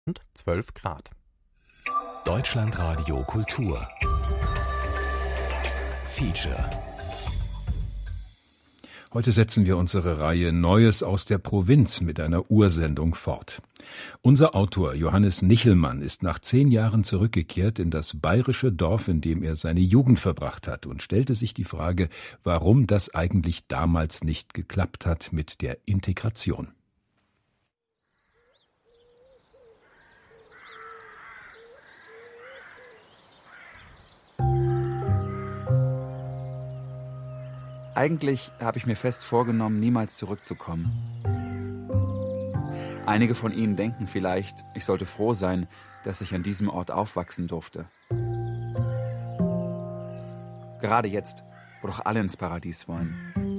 und 12 Grad. Deutschlandradio Kultur Feature. Heute setzen wir unsere Reihe Neues aus der Provinz mit einer Ursendung fort. Unser Autor Johannes Nichelmann ist nach 10 Jahren zurückgekehrt in das bayerische Dorf, in dem er seine Jugend verbracht hat, und stellte sich die Frage, warum das eigentlich damals nicht geklappt hat mit der Integration. Eigentlich habe ich mir fest vorgenommen, niemals zurückzukommen. Einige von Ihnen denken vielleicht, ich sollte froh sein, dass ich an diesem Ort aufwachsen durfte. Gerade jetzt, wo doch alle ins Paradies wollen.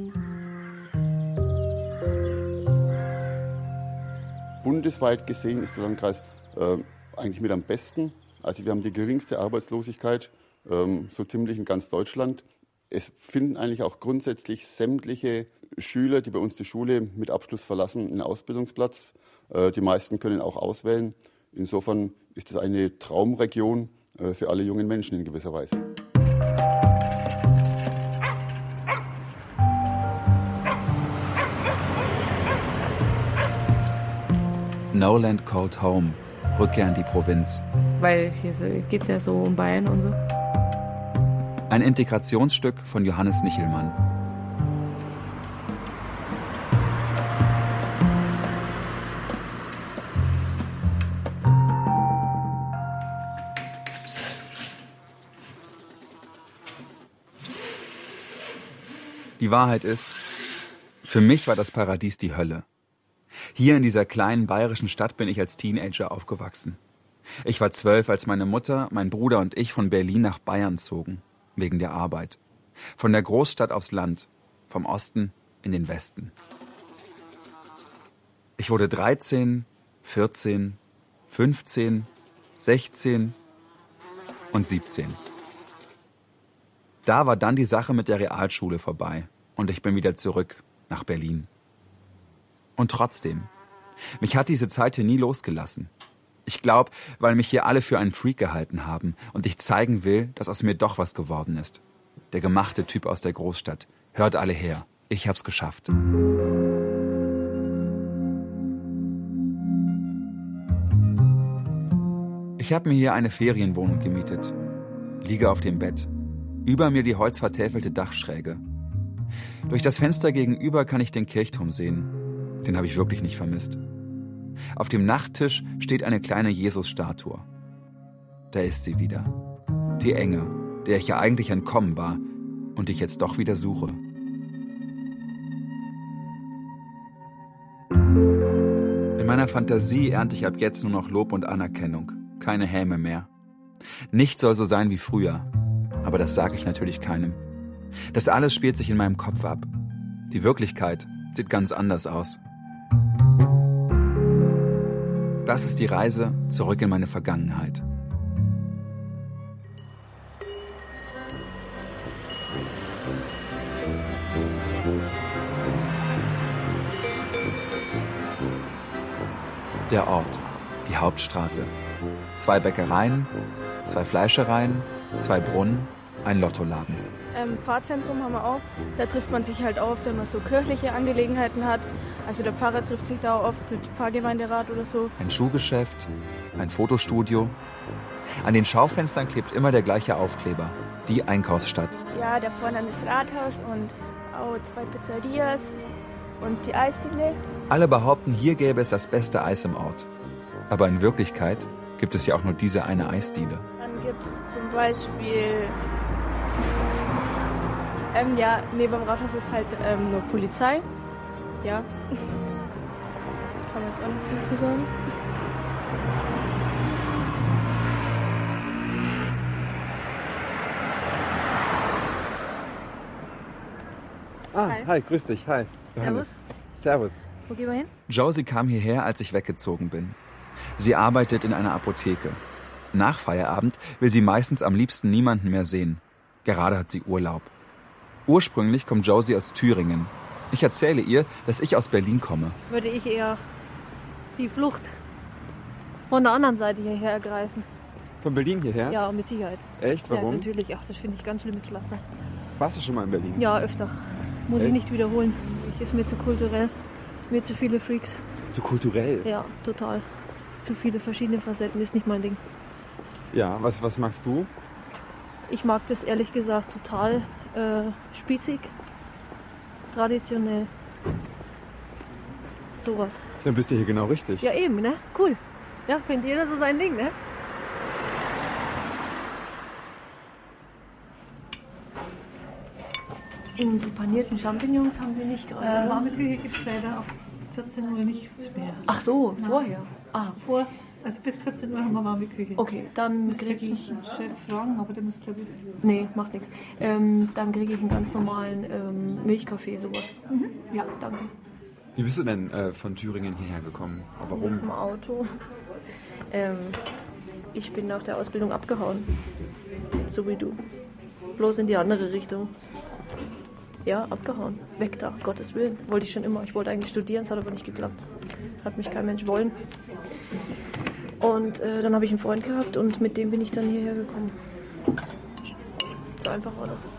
Bundesweit gesehen ist der Landkreis eigentlich mit am besten. Also wir haben die geringste Arbeitslosigkeit, so ziemlich in ganz Deutschland. Es finden eigentlich auch grundsätzlich sämtliche Schüler, die bei uns die Schule mit Abschluss verlassen, einen Ausbildungsplatz. Die meisten können auch auswählen. Insofern ist es eine Traumregion für alle jungen Menschen in gewisser Weise. No Land Called Home, Rückkehr in die Provinz. Weil hier geht es ja so um Bayern und so. Ein Integrationsstück von Johannes Nichelmann. Die Wahrheit ist, für mich war das Paradies die Hölle. Hier in dieser kleinen bayerischen Stadt bin ich als Teenager aufgewachsen. Ich war 12, als meine Mutter, mein Bruder und ich von Berlin nach Bayern zogen. Wegen der Arbeit. Von der Großstadt aufs Land, vom Osten in den Westen. Ich wurde 13, 14, 15, 16 und 17. Da war dann die Sache mit der Realschule vorbei und ich bin wieder zurück nach Berlin. Und trotzdem, mich hat diese Zeit hier nie losgelassen. Ich glaube, weil mich hier alle für einen Freak gehalten haben und ich zeigen will, dass aus mir doch was geworden ist. Der gemachte Typ aus der Großstadt. Hört alle her. Ich hab's geschafft. Ich habe mir hier eine Ferienwohnung gemietet. Liege auf dem Bett. Über mir die holzvertäfelte Dachschräge. Durch das Fenster gegenüber kann ich den Kirchturm sehen. Den habe ich wirklich nicht vermisst. Auf dem Nachttisch steht eine kleine Jesus-Statue. Da ist sie wieder. Die Enge, der ich ja eigentlich entkommen war und die ich jetzt doch wieder suche. In meiner Fantasie ernte ich ab jetzt nur noch Lob und Anerkennung. Keine Häme mehr. Nichts soll so sein wie früher. Aber das sage ich natürlich keinem. Das alles spielt sich in meinem Kopf ab. Die Wirklichkeit sieht ganz anders aus. Das ist die Reise zurück in meine Vergangenheit. Der Ort, die Hauptstraße. 2 Bäckereien, 2 Fleischereien, 2 Brunnen, ein Lottoladen. Pfarrzentrum haben wir auch. Da trifft man sich halt oft, wenn man so kirchliche Angelegenheiten hat. Also der Pfarrer trifft sich da auch oft mit Pfarrgemeinderat oder so. Ein Schuhgeschäft, ein Fotostudio. An den Schaufenstern klebt immer der gleiche Aufkleber. Die Einkaufsstadt. Ja, da vorne das Rathaus und auch 2 Pizzerias und die Eisdiele. Alle behaupten, hier gäbe es das beste Eis im Ort. Aber in Wirklichkeit gibt es ja auch nur diese eine Eisdiele. Dann gibt es zum Beispiel... Was gibt's noch? Ja, neben dem Rathaus ist halt nur Polizei. Ja. Kann man jetzt auch noch viel zu sagen. Hi, grüß dich, hi. Servus. Servus. Wo gehen wir hin? Josie kam hierher, als ich weggezogen bin. Sie arbeitet in einer Apotheke. Nach Feierabend will sie meistens am liebsten niemanden mehr sehen. Gerade hat sie Urlaub. Ursprünglich kommt Josie aus Thüringen. Ich erzähle ihr, dass ich aus Berlin komme. Würde ich eher die Flucht von der anderen Seite hierher greifen. Von Berlin hierher? Ja, mit Sicherheit. Echt? Warum? Ja, natürlich. Ach, das finde ich ganz schlimmes Pflaster. Warst du schon mal in Berlin? Ja, öfter. Muss Echt? ich nicht wiederholen. Ist mir zu kulturell. Mir zu viele Freaks. Zu kulturell? Ja, total. Zu viele verschiedene Facetten ist nicht mein Ding. Ja, was magst du? Ich mag das ehrlich gesagt total spießig, traditionell. Sowas. Dann bist du hier genau richtig. Ja, eben, ne? Cool. Ja, findet jeder so sein Ding, ne? Die panierten Champignons haben Sie nicht gerade. Warme Küche gibt es leider ab 14 Uhr nichts mehr. Ach so, vorher. Ah, Also bis 14 Uhr haben wir warme Küche. okay, dann Müsste kriege ich ich... den Chef fragen, aber der muss glaube ich... Nee, macht nichts. Dann kriege ich einen ganz normalen Milchkaffee, sowas. Ja, Danke. Wie bist du denn von Thüringen hierher gekommen? Warum? Im Auto. Ich bin nach der Ausbildung abgehauen. So wie du. Bloß in die andere Richtung. Ja, abgehauen. Weg da, Gottes Willen. Wollte ich schon immer. Ich wollte eigentlich studieren, es hat aber nicht geklappt. Hat mich kein Mensch wollen. Und dann habe ich einen Freund gehabt und mit dem bin ich dann hierher gekommen. So einfach war das.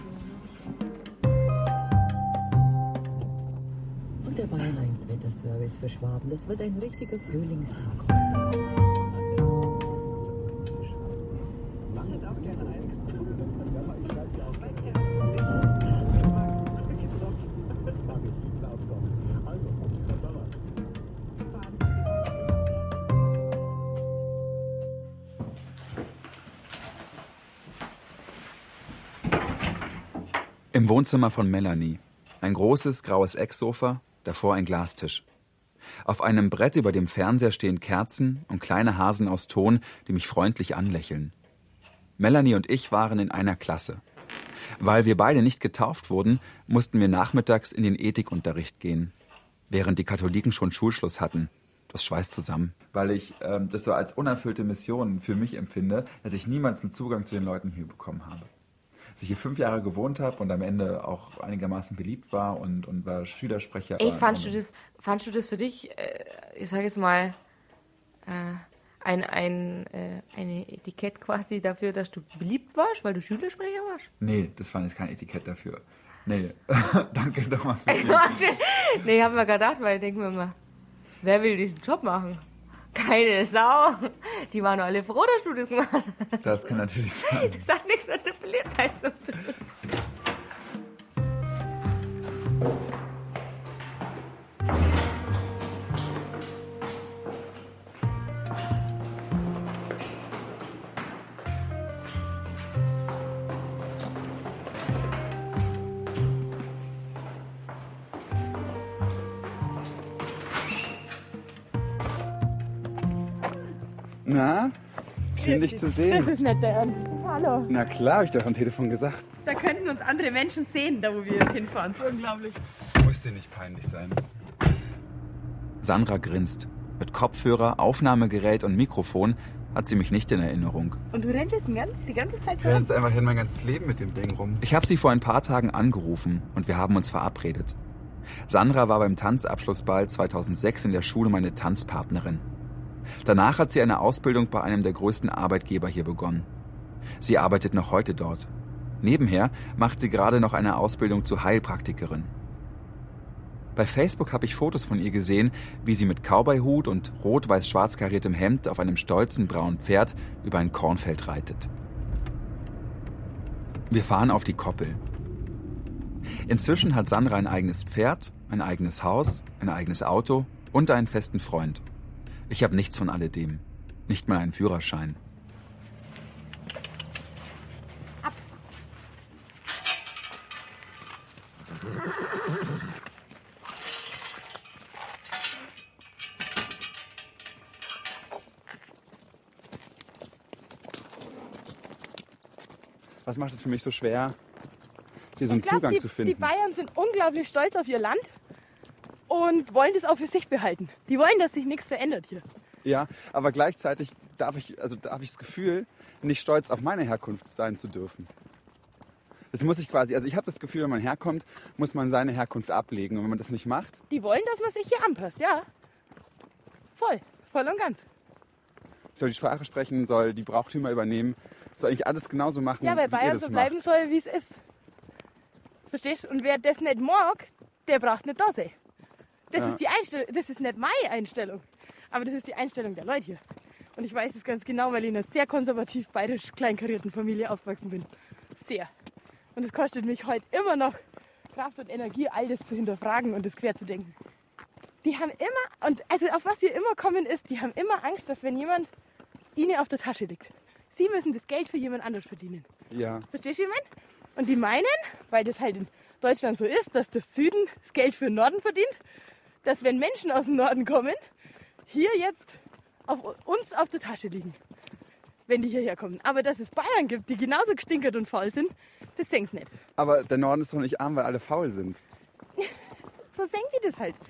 Und der Bayern 1 Wetterservice für Schwaben. Das wird ein richtiger Frühlingstag heute. Im Wohnzimmer von Melanie. Ein großes, graues Ecksofa, davor ein Glastisch. Auf einem Brett über dem Fernseher stehen Kerzen und kleine Hasen aus Ton, die mich freundlich anlächeln. Melanie und ich waren in einer Klasse. Weil wir beide nicht getauft wurden, mussten wir nachmittags in den Ethikunterricht gehen, während die Katholiken schon Schulschluss hatten. Das schweißt zusammen. Weil ich das so als unerfüllte Mission für mich empfinde, dass ich niemals einen Zugang zu den Leuten hier bekommen habe. Dass ich hier 5 Jahre gewohnt habe und am Ende auch einigermaßen beliebt war und war Schülersprecher. Echt, fandst du das für dich, ich sage jetzt mal, ein Etikett quasi dafür, dass du beliebt warst, weil du Schülersprecher warst? Nee, das fand ich kein Etikett dafür. Nee, danke doch mal für Nee, ich habe mir gedacht, weil ich denke mir mal, wer will diesen Job machen? Keine Sau. Die waren alle froh, dass du das gemacht hast. Das kann natürlich sein. Das hat nichts mit der Beliebtheit zu tun. Na, schön dich zu sehen. Das ist nicht der Ernst. Hallo. Na klar, habe ich doch am Telefon gesagt. Da könnten uns andere Menschen sehen, da wo wir jetzt hinfahren. So unglaublich. Muss dir nicht peinlich sein. Sandra grinst. Mit Kopfhörer, Aufnahmegerät und Mikrofon hat sie mich nicht in Erinnerung. Und du rennst jetzt die ganze Zeit Ich so renn rum? jetzt einfach hin mein ganzes Leben mit dem Ding rum. Ich habe sie vor ein paar Tagen angerufen und wir haben uns verabredet. Sandra war beim Tanzabschlussball 2006 in der Schule meine Tanzpartnerin. Danach hat sie eine Ausbildung bei einem der größten Arbeitgeber hier begonnen. Sie arbeitet noch heute dort. Nebenher macht sie gerade noch eine Ausbildung zur Heilpraktikerin. Bei Facebook habe ich Fotos von ihr gesehen, wie sie mit Cowboyhut und rot-weiß-schwarz kariertem Hemd auf einem stolzen braunen Pferd über ein Kornfeld reitet. Wir fahren auf die Koppel. Inzwischen hat Sandra ein eigenes Pferd, ein eigenes Haus, ein eigenes Auto und einen festen Freund. Ich habe nichts von alledem. Nicht mal einen Führerschein. Ab. Was macht es für mich so schwer, hier so einen Zugang zu finden? Die Bayern sind unglaublich stolz auf ihr Land und wollen das auch für sich behalten. Die wollen, dass sich nichts verändert hier. Ja, aber gleichzeitig habe ich das Gefühl, nicht stolz auf meine Herkunft sein zu dürfen. Das muss ich quasi, also ich habe das Gefühl, wenn man herkommt, muss man seine Herkunft ablegen. Und wenn man das nicht macht... Die wollen, dass man sich hier anpasst, ja. Voll und ganz. soll die Sprache sprechen, soll die Brauchtümer übernehmen, soll eigentlich alles genauso machen, ja, weil wie ihr Bayern das so macht. bleiben soll, wie es ist. Verstehst du? Und wer das nicht mag, der braucht nicht da sein. Das ist die Einstellung, das ist nicht meine Einstellung, aber das ist die Einstellung der Leute hier. Und ich weiß es ganz genau, weil ich in einer sehr konservativ bayerisch kleinkarierten Familie aufgewachsen bin. Sehr. Und es kostet mich heute immer noch Kraft und Energie, all das zu hinterfragen und das quer zu denken. Die haben immer, und also auf was wir immer kommen ist, die haben immer Angst, dass wenn jemand ihnen auf der Tasche liegt, sie müssen das Geld für jemand anderes verdienen. Ja. Verstehst du, wie ich meine? Und die meinen, weil das halt in Deutschland so ist, dass der Süden das Geld für den Norden verdient, dass wenn Menschen aus dem Norden kommen, hier jetzt auf uns auf der Tasche liegen, wenn die hierher kommen. Aber dass es Bayern gibt, die genauso gestinkert und faul sind, das sehen sie nicht. Aber der Norden ist doch nicht arm, weil alle faul sind. So sehen die das halt.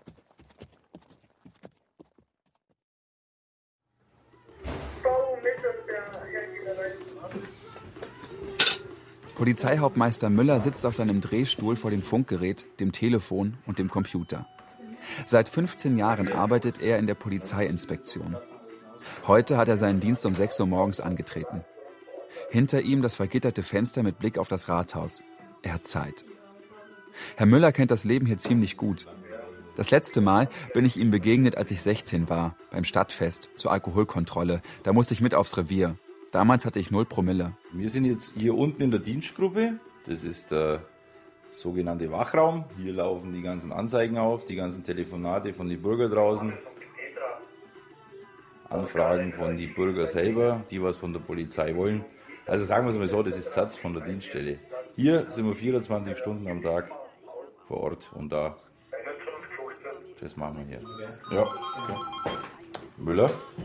Polizeihauptmeister Müller sitzt auf seinem Drehstuhl vor dem Funkgerät, dem Telefon und dem Computer. Seit 15 Jahren arbeitet er in der Polizeiinspektion. Heute hat er seinen Dienst um 6 Uhr morgens angetreten. Hinter ihm das vergitterte Fenster mit Blick auf das Rathaus. Er hat Zeit. Herr Müller kennt das Leben hier ziemlich gut. Das letzte Mal bin ich ihm begegnet, als ich 16 war, beim Stadtfest zur Alkoholkontrolle. Da musste ich mit aufs Revier. Damals hatte ich 0 Promille. Wir sind jetzt hier unten in der Dienstgruppe. Das ist der sogenannte Wachraum. Hier laufen die ganzen Anzeigen auf, die ganzen Telefonate von den Bürgern draußen. Anfragen von den Bürgern selber, die was von der Polizei wollen. Also sagen wir es mal so, das ist Satz von der Dienststelle. Hier sind wir 24 Stunden am Tag vor Ort und da. Das machen wir hier. Ja. Okay. Müller?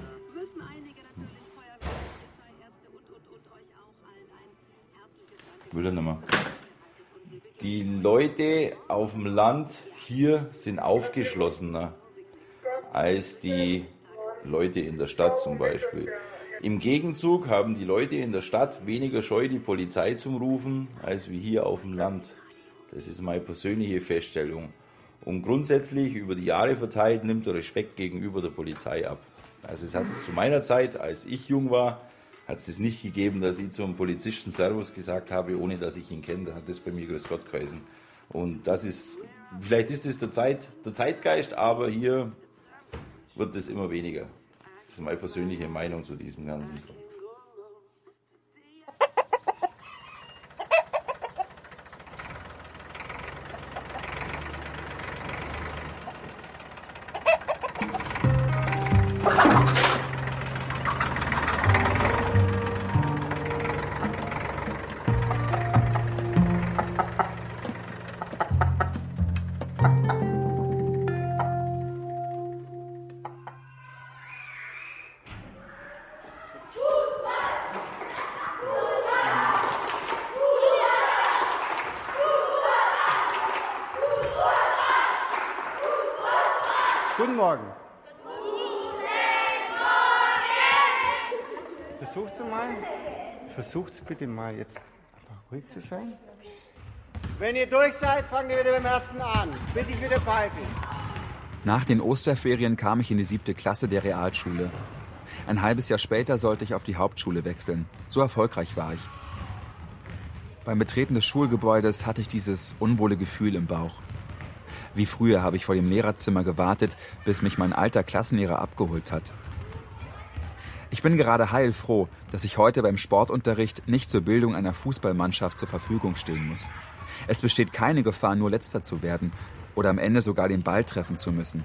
Müller nochmal. Die Leute auf dem Land hier sind aufgeschlossener als die Leute in der Stadt zum Beispiel. Im Gegenzug haben die Leute in der Stadt weniger Scheu, die Polizei zu rufen, als wie hier auf dem Land. Das ist meine persönliche Feststellung. Und grundsätzlich über die Jahre verteilt nimmt der Respekt gegenüber der Polizei ab. Also es hat es zu meiner Zeit, als ich jung war, hat es nicht gegeben, dass ich zum Polizisten Servus gesagt habe, ohne dass ich ihn kenne. Da hat das bei mir Grüß Gott geheißen. Und das ist, vielleicht ist das der Zeitgeist, aber hier wird es immer weniger. Das ist meine persönliche Meinung zu diesem Ganzen. Guten Morgen. Versucht's bitte mal jetzt einfach ruhig zu sein. Wenn ihr durch seid, fangen wir wieder beim ersten an, bis ich wieder pfeife. Nach den Osterferien kam ich in die 7. Klasse der Realschule. Ein halbes Jahr später sollte ich auf die Hauptschule wechseln. So erfolgreich war ich. Beim Betreten des Schulgebäudes hatte ich dieses unwohle Gefühl im Bauch. Wie früher habe ich vor dem Lehrerzimmer gewartet, bis mich mein alter Klassenlehrer abgeholt hat. Ich bin gerade heilfroh, dass ich heute beim Sportunterricht nicht zur Bildung einer Fußballmannschaft zur Verfügung stehen muss. Es besteht keine Gefahr, nur Letzter zu werden oder am Ende sogar den Ball treffen zu müssen.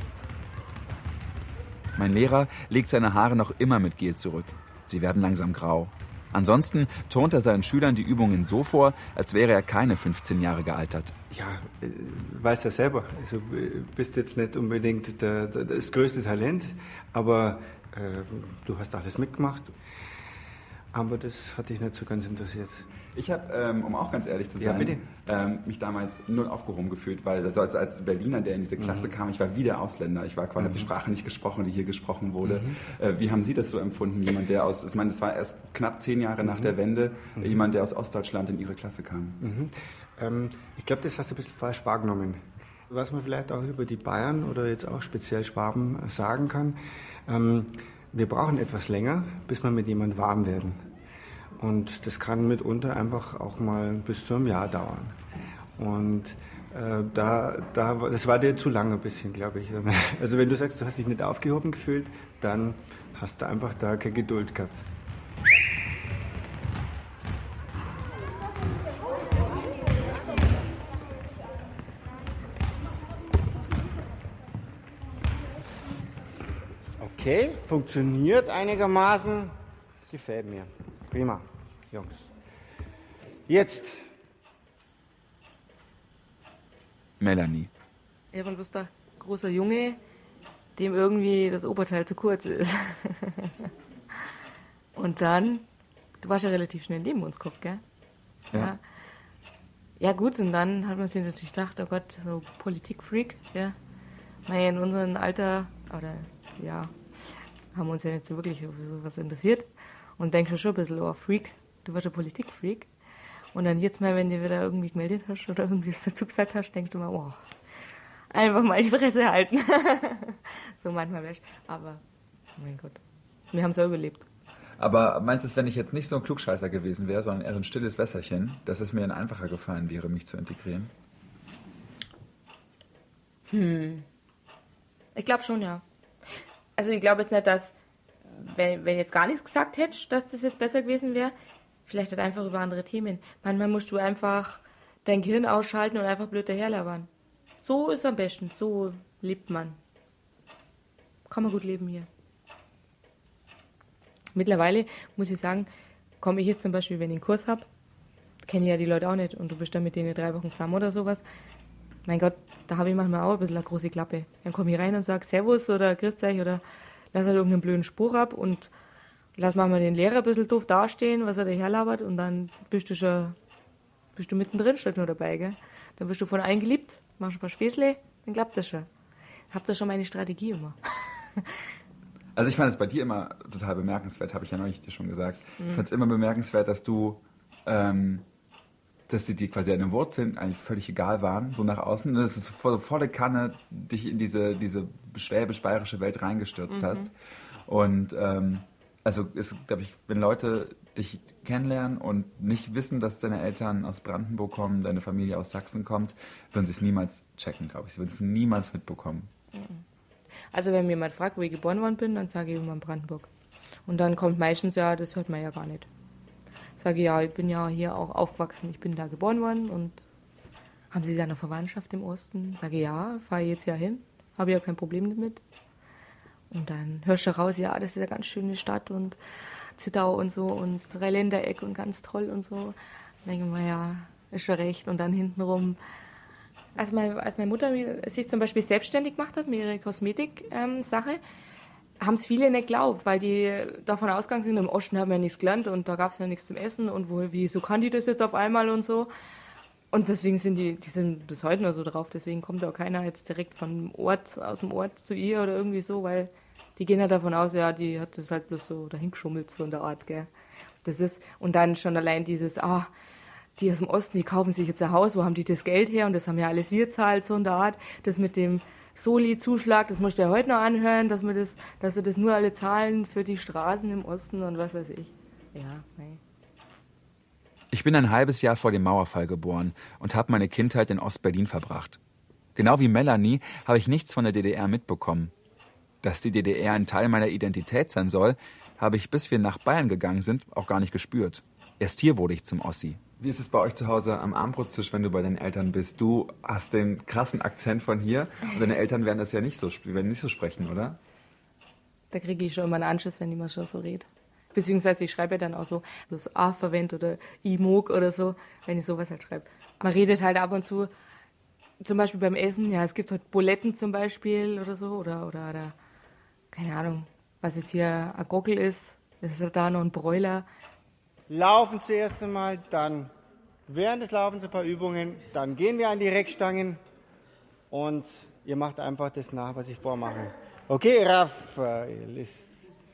Mein Lehrer legt seine Haare noch immer mit Gel zurück. Sie werden langsam grau. Ansonsten turnt er seinen Schülern die Übungen so vor, als wäre er keine 15 Jahre gealtert. Ja, weißt ja selber, also bist jetzt nicht unbedingt das größte Talent, aber du hast alles mitgemacht. Aber das hat dich nicht so ganz interessiert. Ich habe, um auch ganz ehrlich zu sein, mich damals null aufgehoben gefühlt, weil also als Berliner, der in diese Klasse kam, ich war wie der Ausländer. Ich war quasi, habe die Sprache nicht gesprochen, die hier gesprochen wurde. Wie haben Sie das so empfunden? Jemand, der aus, ich meine, das war erst knapp 10 Jahre nach der Wende, jemand, der aus Ostdeutschland in Ihre Klasse kam. Ich glaube, das hast du ein bisschen falsch wahrgenommen. Was man vielleicht auch über die Bayern oder jetzt auch speziell Schwaben sagen kann, wir brauchen etwas länger, bis wir mit jemandem warm werden. Und das kann mitunter einfach auch mal bis zu einem Jahr dauern. Und das war dir zu lange ein bisschen, glaube ich. Also wenn du sagst, du hast dich nicht aufgehoben gefühlt, dann hast du einfach da keine Geduld gehabt. Okay, funktioniert einigermaßen. Das gefällt mir. Prima, Jungs. Jetzt. Melanie. Ich bin bloß der großer Junge, dem irgendwie das Oberteil zu kurz ist. Und dann, du warst ja relativ schnell neben uns geguckt, gell? Ja. Ja gut, und dann hat man sich natürlich gedacht, oh Gott, so Politikfreak, ja. In unserem Alter, oder ja, haben wir uns ja nicht so wirklich für sowas interessiert. Und denkst schon ein bisschen, oh Freak, du warst ein Politikfreak. Und dann jetzt mal, wenn du wieder irgendwie gemeldet hast oder irgendwie was dazu gesagt hast, denkst du mal, oh, einfach mal die Fresse halten. So manchmal wäre ich. Aber, mein Gott, wir haben es ja überlebt. Aber meinst du, wenn ich jetzt nicht so ein Klugscheißer gewesen wäre, sondern eher so ein stilles Wässerchen, dass es mir dann einfacher gefallen wäre, mich zu integrieren? Ich glaube schon, ja. Also ich glaube jetzt nicht, dass, wenn jetzt gar nichts gesagt hättest, dass das jetzt besser gewesen wäre. Vielleicht halt einfach über andere Themen. Manchmal musst du einfach dein Gehirn ausschalten und einfach blöd daherlabern. So ist es am besten. So lebt man. Kann man gut leben hier. Mittlerweile muss ich sagen, komme ich jetzt zum Beispiel, wenn ich einen Kurs habe, kenne ich ja die Leute auch nicht und du bist dann mit denen 3 Wochen zusammen oder sowas. Mein Gott, da habe ich manchmal auch ein bisschen eine große Klappe. Dann komme ich rein und sage Servus oder Grüß euch oder lass halt irgendeinen blöden Spruch ab und lass mal den Lehrer ein bisschen doof dastehen, was er da herlabert und dann bist du mittendrin, statt nur dabei, gell? Dann wirst du von allen geliebt, machst ein paar Späßle, dann klappt das schon. Habt ihr schon meine Strategie immer. Also ich fand es bei dir immer total bemerkenswert, habe ich ja neulich dir schon gesagt. Ich fand es immer bemerkenswert, dass dass dir quasi deine Wurzeln eigentlich völlig egal waren, so nach außen. Dass du volle Kanne dich in diese schwäbisch-bayerische Welt reingestürzt hast. Und also ist, glaube ich, wenn Leute dich kennenlernen und nicht wissen, dass deine Eltern aus Brandenburg kommen, deine Familie aus Sachsen kommt, würden sie es niemals checken, glaube ich. Sie würden es niemals mitbekommen. Also wenn mir jemand fragt, wo ich geboren worden bin, dann sage ich immer in Brandenburg. Und dann kommt meistens, ja, das hört man ja gar nicht. Sage ja, ich bin ja hier auch aufgewachsen, ich bin da geboren worden und haben Sie da eine Verwandtschaft im Osten? Sage ja, fahre jetzt ja hin, habe ja kein Problem damit. Und dann hörst du raus, ja, das ist eine ganz schöne Stadt und Zittau und so und Dreiländereck und ganz toll und so. Dann denke ich mir, ja, ist schon recht. Und dann hintenrum, als meine Mutter sich zum Beispiel selbstständig gemacht hat mit ihrer Kosmetik-Sache, haben es viele nicht geglaubt, weil die davon ausgegangen sind, im Osten haben wir ja nichts gelernt und da gab es ja nichts zum Essen und wieso kann die das jetzt auf einmal und so. Und deswegen sind die sind bis heute noch so drauf, deswegen kommt auch keiner jetzt direkt aus dem Ort zu ihr oder irgendwie so, weil die gehen halt davon aus, ja, die hat das halt bloß so dahingeschummelt, so in der Art, gell. Das ist, und dann schon allein dieses, die aus dem Osten, die kaufen sich jetzt ein Haus, wo haben die das Geld her und das haben ja alles wir zahlt, so in der Art, das mit dem Soli-Zuschlag, das musst du ja heute noch anhören, dass sie das nur alle zahlen für die Straßen im Osten und was weiß ich. Ja, nein. Ich bin ein halbes Jahr vor dem Mauerfall geboren und habe meine Kindheit in Ostberlin verbracht. Genau wie Melanie habe ich nichts von der DDR mitbekommen. Dass die DDR ein Teil meiner Identität sein soll, habe ich, bis wir nach Bayern gegangen sind, auch gar nicht gespürt. Erst hier wurde ich zum Ossi. Wie ist es bei euch zu Hause am Abendbrotstisch, wenn du bei deinen Eltern bist? Du hast den krassen Akzent von hier und deine Eltern werden das ja nicht so sprechen, oder? Da kriege ich schon immer einen Anschiss, wenn jemand schon so redet. Beziehungsweise ich schreibe ja dann auch so, bloß A verwendet oder I-Mog oder so, wenn ich sowas halt schreibe. Man redet halt ab und zu, zum Beispiel beim Essen, ja, es gibt halt Buletten zum Beispiel oder so, oder keine Ahnung, was jetzt hier ein Gockel ist, das ist halt da noch ein Bräuler. Laufen zuerst einmal, dann während des Laufens ein paar Übungen, dann gehen wir an die Reckstangen und ihr macht einfach das nach, was ich vormache. Okay, Raphael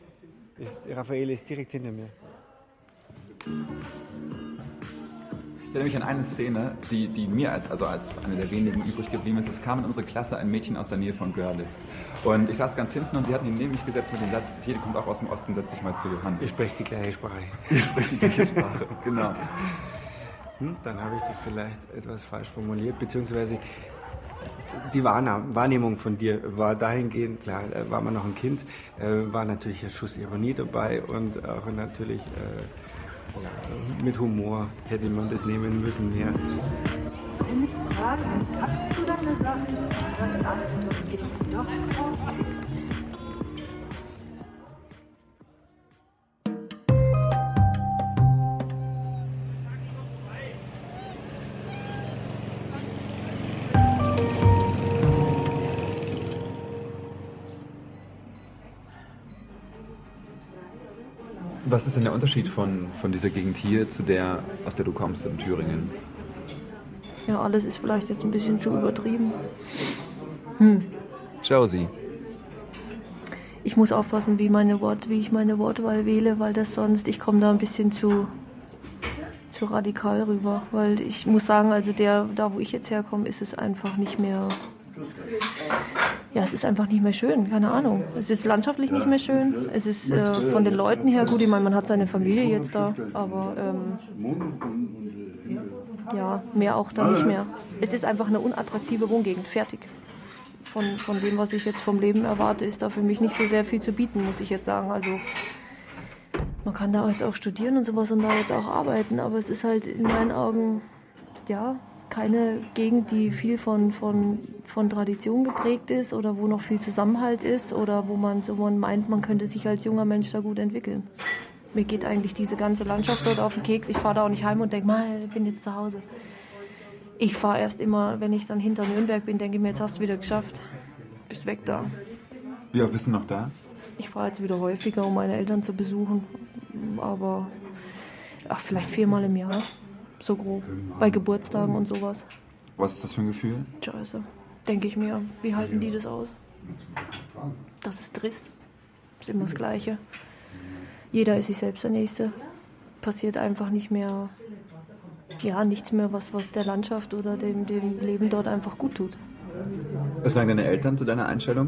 ist direkt hinter mir. erinnere mich an eine Szene, die mir als eine der wenigen übrig geblieben ist. Es kam in unsere Klasse ein Mädchen aus der Nähe von Görlitz. Und ich saß ganz hinten und sie hat ihn neben mich gesetzt mit dem Satz, hier kommt auch aus dem Osten, setz dich mal zu Johannes. Ihr sprecht die gleiche Sprache. Ihr sprecht die gleiche Sprache, genau. Dann habe ich das vielleicht etwas falsch formuliert, beziehungsweise die Wahrnehmung von dir war dahingehend, klar, war man noch ein Kind, war natürlich ein Schuss Ironie dabei und auch natürlich mit Humor hätte man das nehmen müssen. Ja. Eines Tages hast du deine Sachen, das Land dort geht's doch vorwärts. Was ist denn der Unterschied von dieser Gegend hier zu der, aus der du kommst, in Thüringen? Ja, alles ist vielleicht jetzt ein bisschen zu übertrieben. Josie. Ich muss aufpassen, wie ich meine Wortwahl wähle, weil das sonst, ich komme da ein bisschen zu radikal rüber. Weil ich muss sagen, also da wo ich jetzt herkomme, ist es einfach nicht mehr... Ja, es ist einfach nicht mehr schön, keine Ahnung. Es ist landschaftlich nicht mehr schön. Es ist von den Leuten her gut. Ich meine, man hat seine Familie jetzt da, aber ja, mehr auch dann nicht mehr. Es ist einfach eine unattraktive Wohngegend, fertig. Von dem, was ich jetzt vom Leben erwarte, ist da für mich nicht so sehr viel zu bieten, muss ich jetzt sagen. Also man kann da jetzt auch studieren und sowas und da jetzt auch arbeiten, aber es ist halt in meinen Augen, ja, keine Gegend, die viel von Tradition geprägt ist oder wo noch viel Zusammenhalt ist oder wo man meint, man könnte sich als junger Mensch da gut entwickeln. Mir geht eigentlich diese ganze Landschaft dort auf den Keks. Ich fahre da auch nicht heim und denke, ich bin jetzt zu Hause. Ich fahre erst immer, wenn ich dann hinter Nürnberg bin, denke ich mir, jetzt hast du wieder geschafft. Bist weg da. Wie oft bist du noch da? Ich fahre jetzt wieder häufiger, um meine Eltern zu besuchen. Aber vielleicht 4-mal im Jahr. So grob. Bei Geburtstagen und sowas. Was ist das für ein Gefühl? Scheiße. Denke ich mir. Wie halten die das aus? Das ist trist. Ist immer das Gleiche. Jeder ist sich selbst der Nächste. Passiert einfach nicht mehr, nichts mehr, was der Landschaft oder dem Leben dort einfach gut tut. Was sagen deine Eltern zu deiner Einstellung?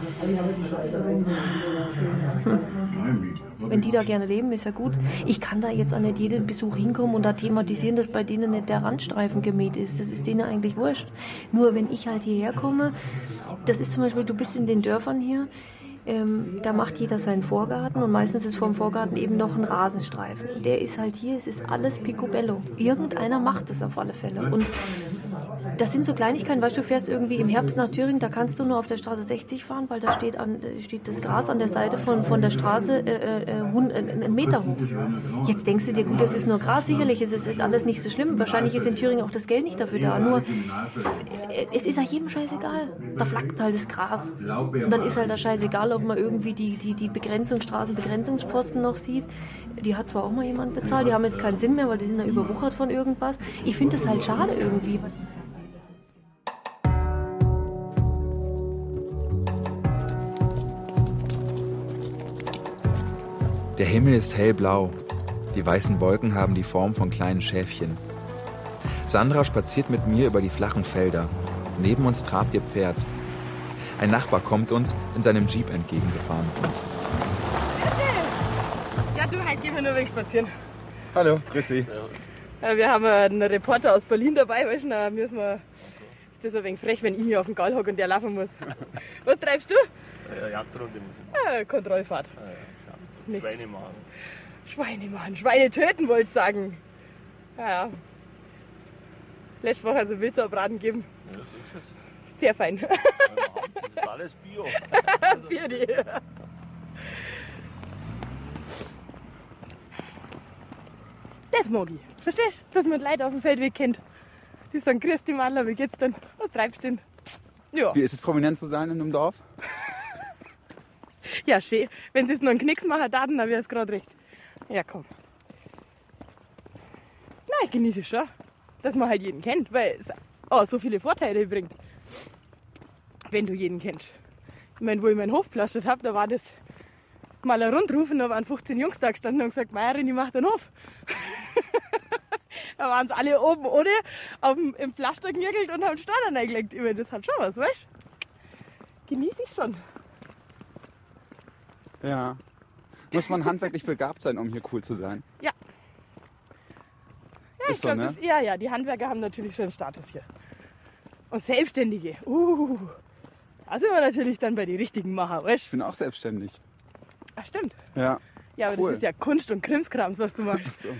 Wenn die da gerne leben, ist ja gut. Ich kann da jetzt an nicht jeden Besuch hinkommen und da thematisieren, dass bei denen nicht der Randstreifen gemäht ist. Das ist denen eigentlich wurscht. Nur wenn ich halt hierher komme, das ist zum Beispiel, du bist in den Dörfern hier, da macht jeder seinen Vorgarten und meistens ist vor dem Vorgarten eben noch ein Rasenstreifen. Der ist halt hier, es ist alles picobello. Irgendeiner macht es auf alle Fälle. Und das sind so Kleinigkeiten, weißt du, fährst irgendwie im Herbst nach Thüringen, da kannst du nur auf der Straße 60 fahren, weil da steht das Gras an der Seite von der Straße einen Meter hoch. Jetzt denkst du dir, gut, das ist nur Gras, sicherlich ist es jetzt alles nicht so schlimm, wahrscheinlich ist in Thüringen auch das Geld nicht dafür da, nur es ist ja jedem scheißegal, da flackt halt das Gras und dann ist halt das scheißegal, ob man irgendwie die Straßenbegrenzungspfosten noch sieht, die hat zwar auch mal jemand bezahlt, die haben jetzt keinen Sinn mehr, weil die sind da überwuchert von irgendwas. Ich finde das halt schade irgendwie. Der Himmel ist hellblau. Die weißen Wolken haben die Form von kleinen Schäfchen. Sandra spaziert mit mir über die flachen Felder. Neben uns trabt ihr Pferd. Ein Nachbar kommt uns in seinem Jeep entgegengefahren. Ja, du, halt gehen wir nur weg spazieren. Hallo, grüß Sie. Ja, wir haben einen Reporter aus Berlin dabei, weißt du, da müssen wir... Ist das ein wenig frech, wenn ich hier auf dem Gaul hocke und der laufen muss. Was treibst du? Jagdrunde muss ich machen. Kontrollfahrt. Ja. Schweine machen. Schweine machen. Schweine töten, wollte ich sagen. Ja. Letzte Woche also Wildsauerbraten geben. Ja, das ist es. Sehr fein. Das ist alles Bio. Bier. Das mag ich. Verstehst du? Dass man Leute auf dem Feldweg kennt. Die sagen, grüß dich Madler, wie geht's denn? Was treibst du denn? Ja. Wie ist es, prominent zu sein in einem Dorf? Ja, schön. Wenn sie es nur einen Knicks machen, dann wäre es gerade recht. Ja, komm. Na, ich genieße es schon, dass man halt jeden kennt, weil es so viele Vorteile bringt. Wenn du jeden kennst. Ich meine, wo ich meinen Hof gepflastert habe, da war das mal ein Rundrufen, da waren 15 Jungs da gestanden und gesagt, Meierin, ich mach den Hof. Da waren sie alle oben ohne im Pflaster geknirgelt und haben Steine reingelegt. Das hat schon was, weißt du? Genieße ich schon. Ja. Muss man handwerklich begabt sein, um hier cool zu sein? Ja. Ja, ich glaube, ne? ja, die Handwerker haben natürlich schon einen Status hier. Und Selbstständige, da sind wir natürlich dann bei den richtigen Macher, weißt du? Ich bin auch selbstständig. Ach, stimmt. Ja. Ja, aber cool. Das ist ja Kunst und Krimskrams, was du machst. Ach so.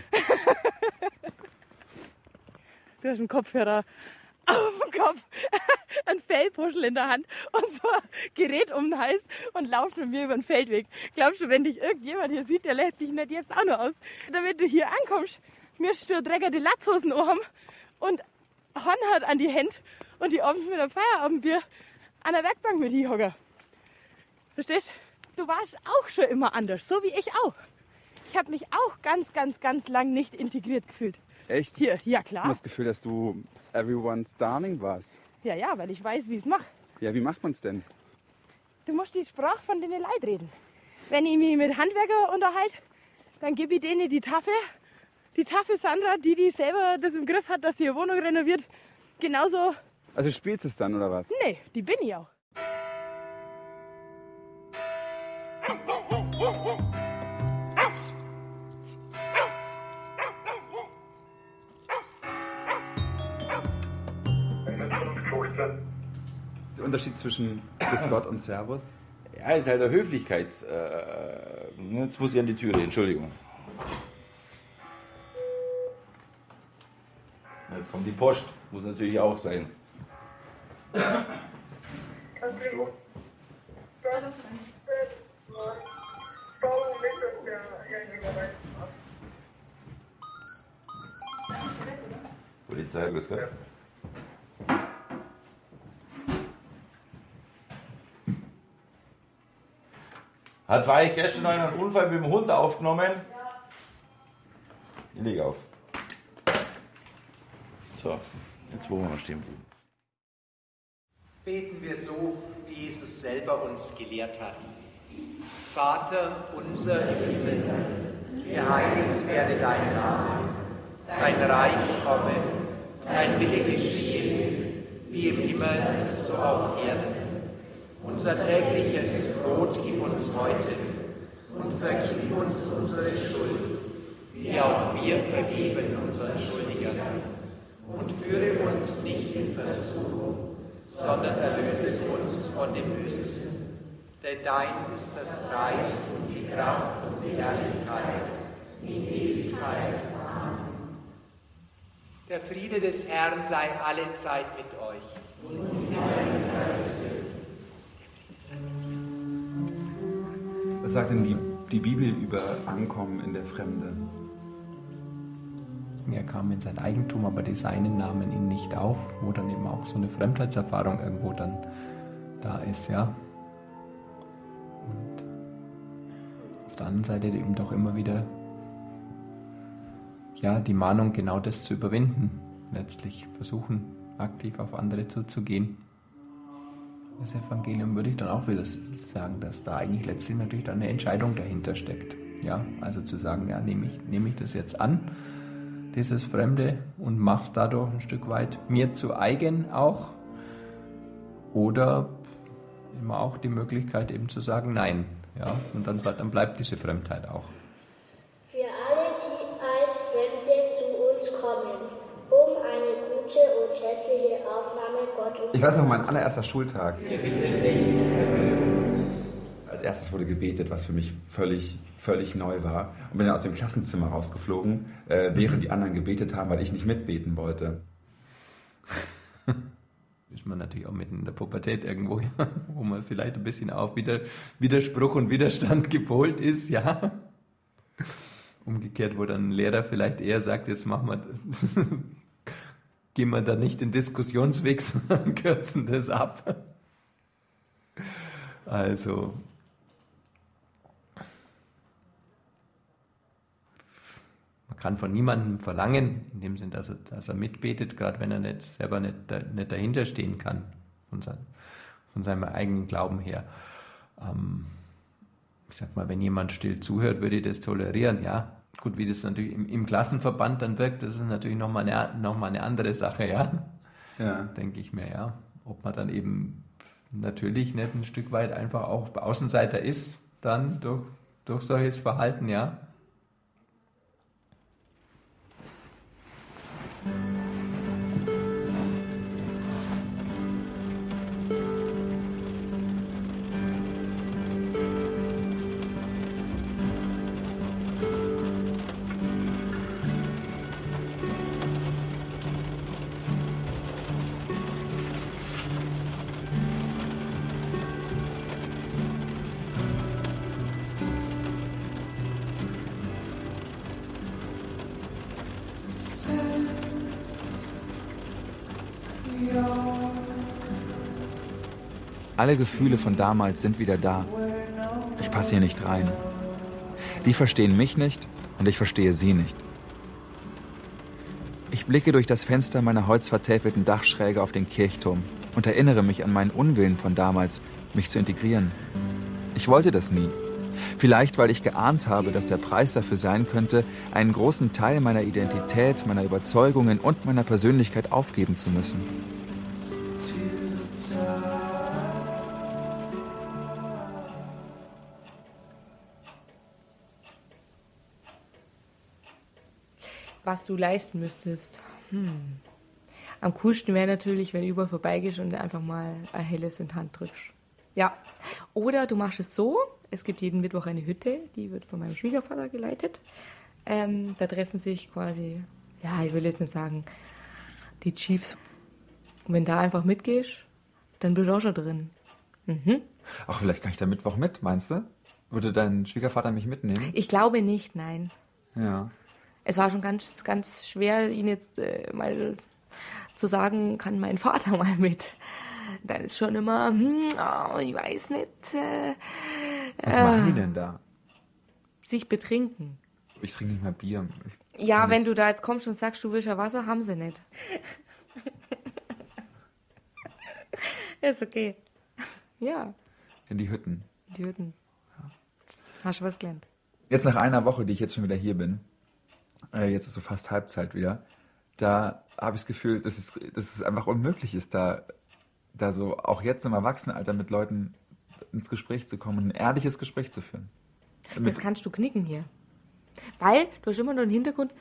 Du hast einen Kopfhörer auf dem Kopf, ein Fellpuschel in der Hand und so ein Gerät um den Hals und laufst mit mir über den Feldweg. Glaubst du, wenn dich irgendjemand hier sieht, der lädt dich nicht jetzt auch noch aus? Damit du hier ankommst, mirst du dreckige Latzhosen haben und Horn hat an die Hände und die abends mit einem Feierabendbier an der Werkbank mit hinhocken. Verstehst? Du warst auch schon immer anders, so wie ich auch. Ich habe mich auch ganz lang nicht integriert gefühlt. Echt? Hier, ja klar. Ich habe das Gefühl, dass du everyone's darling warst. Ja, weil ich weiß, wie ich es mache. Ja, wie macht man's denn? Du musst die Sprache von den Leuten reden. Wenn ich mich mit Handwerker unterhalte, dann gebe ich denen die Tafel. Die Tafel Sandra, die selber das im Griff hat, dass sie ihre Wohnung renoviert. Genauso. Also spielst du es dann, oder was? Nee, die bin ich auch. Der Unterschied zwischen Grüß Gott und Servus? Ja, ist halt der Höflichkeits... jetzt muss ich an die Türe, Entschuldigung. Jetzt kommt die Post, muss natürlich auch sein. Polizei, grüß Gott. War eigentlich gestern noch einen Unfall mit dem Hund aufgenommen? Ja. Ich leg auf. So, jetzt wollen wir mal stehen bleiben. Beten wir so, wie Jesus selber uns gelehrt hat. Vater unser im Himmel, geheiligt werde dein Name, dein Reich komme, dein Wille geschehe, wie im Himmel, so auf Erden. Unser tägliches Brot gib uns heute und vergib uns unsere Schuld, wie auch wir vergeben unseren Schuldigern. Und führe uns nicht in Versuchung, sondern erlöse uns von dem Bösen. Denn dein ist das Reich und die Kraft und die Herrlichkeit in Ewigkeit. Amen. Der Friede des Herrn sei alle Zeit mit euch. Und mit deinem Geist. Was sagt denn die Bibel über Ankommen in der Fremde? Er kam in sein Eigentum, aber die Seinen nahmen ihn nicht auf, wo dann eben auch so eine Fremdheitserfahrung irgendwo dann da ist, ja. Und auf der anderen Seite eben doch immer wieder ja, die Mahnung, genau das zu überwinden, letztlich versuchen, aktiv auf andere zuzugehen. Das Evangelium würde ich dann auch wieder sagen, dass da eigentlich letztlich natürlich dann eine Entscheidung dahinter steckt. Ja, also zu sagen, ja, nehme ich das jetzt an, dieses Fremde, und mache es dadurch ein Stück weit mir zu eigen auch, oder immer auch die Möglichkeit eben zu sagen, nein, ja, und dann bleibt diese Fremdheit auch. Für alle, die als Fremde zu uns kommen, um eine gute und hässliche Aufnahme Gott und... Ich weiß noch, mein allererster Schultag. Als erstes wurde gebetet, was für mich völlig neu war. Und bin dann aus dem Klassenzimmer rausgeflogen, während die anderen gebetet haben, weil ich nicht mitbeten wollte. Ist man natürlich auch mitten in der Pubertät irgendwo, ja, wo man vielleicht ein bisschen auf Widerspruch und Widerstand gepolt ist, ja. Umgekehrt, wo dann ein Lehrer vielleicht eher sagt, jetzt gehen wir da nicht den Diskussionsweg, sondern kürzen das ab. Also, man kann von niemandem verlangen, in dem Sinn, dass er mitbetet, gerade wenn er selber nicht dahinter stehen kann, von seinem eigenen Glauben her. Ich sag mal, wenn jemand still zuhört, würde ich das tolerieren, ja. Gut, wie das natürlich im Klassenverband dann wirkt, das ist natürlich nochmal eine andere Sache, ja. Denke ich mir, ja. Ob man dann eben natürlich nicht ein Stück weit einfach auch Außenseiter ist, dann durch solches Verhalten, ja. Alle Gefühle von damals sind wieder da. Ich passe hier nicht rein. Die verstehen mich nicht und ich verstehe sie nicht. Ich blicke durch das Fenster meiner holzvertäfelten Dachschräge auf den Kirchturm und erinnere mich an meinen Unwillen von damals, mich zu integrieren. Ich wollte das nie. Vielleicht, weil ich geahnt habe, dass der Preis dafür sein könnte, einen großen Teil meiner Identität, meiner Überzeugungen und meiner Persönlichkeit aufgeben zu müssen. Was du leisten müsstest. Am coolsten wäre natürlich, wenn du überall vorbeigehst und einfach mal ein helles in die Hand drückst. Ja. Oder du machst es so, es gibt jeden Mittwoch eine Hütte, die wird von meinem Schwiegervater geleitet. Da treffen sich quasi, ja, ich will jetzt nicht sagen, die Chiefs. Und wenn da einfach mitgehst, dann bist du auch schon drin. Ach, vielleicht kann ich da Mittwoch mit, meinst du? Würde dein Schwiegervater mich mitnehmen? Ich glaube nicht, nein. Ja. Es war schon ganz, ganz schwer, ihn jetzt mal zu sagen, kann mein Vater mal mit. Dann ist schon immer, ich weiß nicht. Was machen die denn da? Sich betrinken. Ich trinke nicht mal Bier. Ja, wenn du da jetzt kommst und sagst, du willst ja Wasser, haben sie nicht. Ist okay. Ja. In die Hütten. In die Hütten. Ja. Hast du was gelernt? Jetzt nach einer Woche, die ich jetzt schon wieder hier bin, jetzt ist so fast Halbzeit wieder, da habe ich das Gefühl, dass es einfach unmöglich ist, da so auch jetzt im Erwachsenenalter mit Leuten ins Gespräch zu kommen und ein ehrliches Gespräch zu führen. Das kannst du knicken hier. Weil du hast immer nur einen Hintergrund.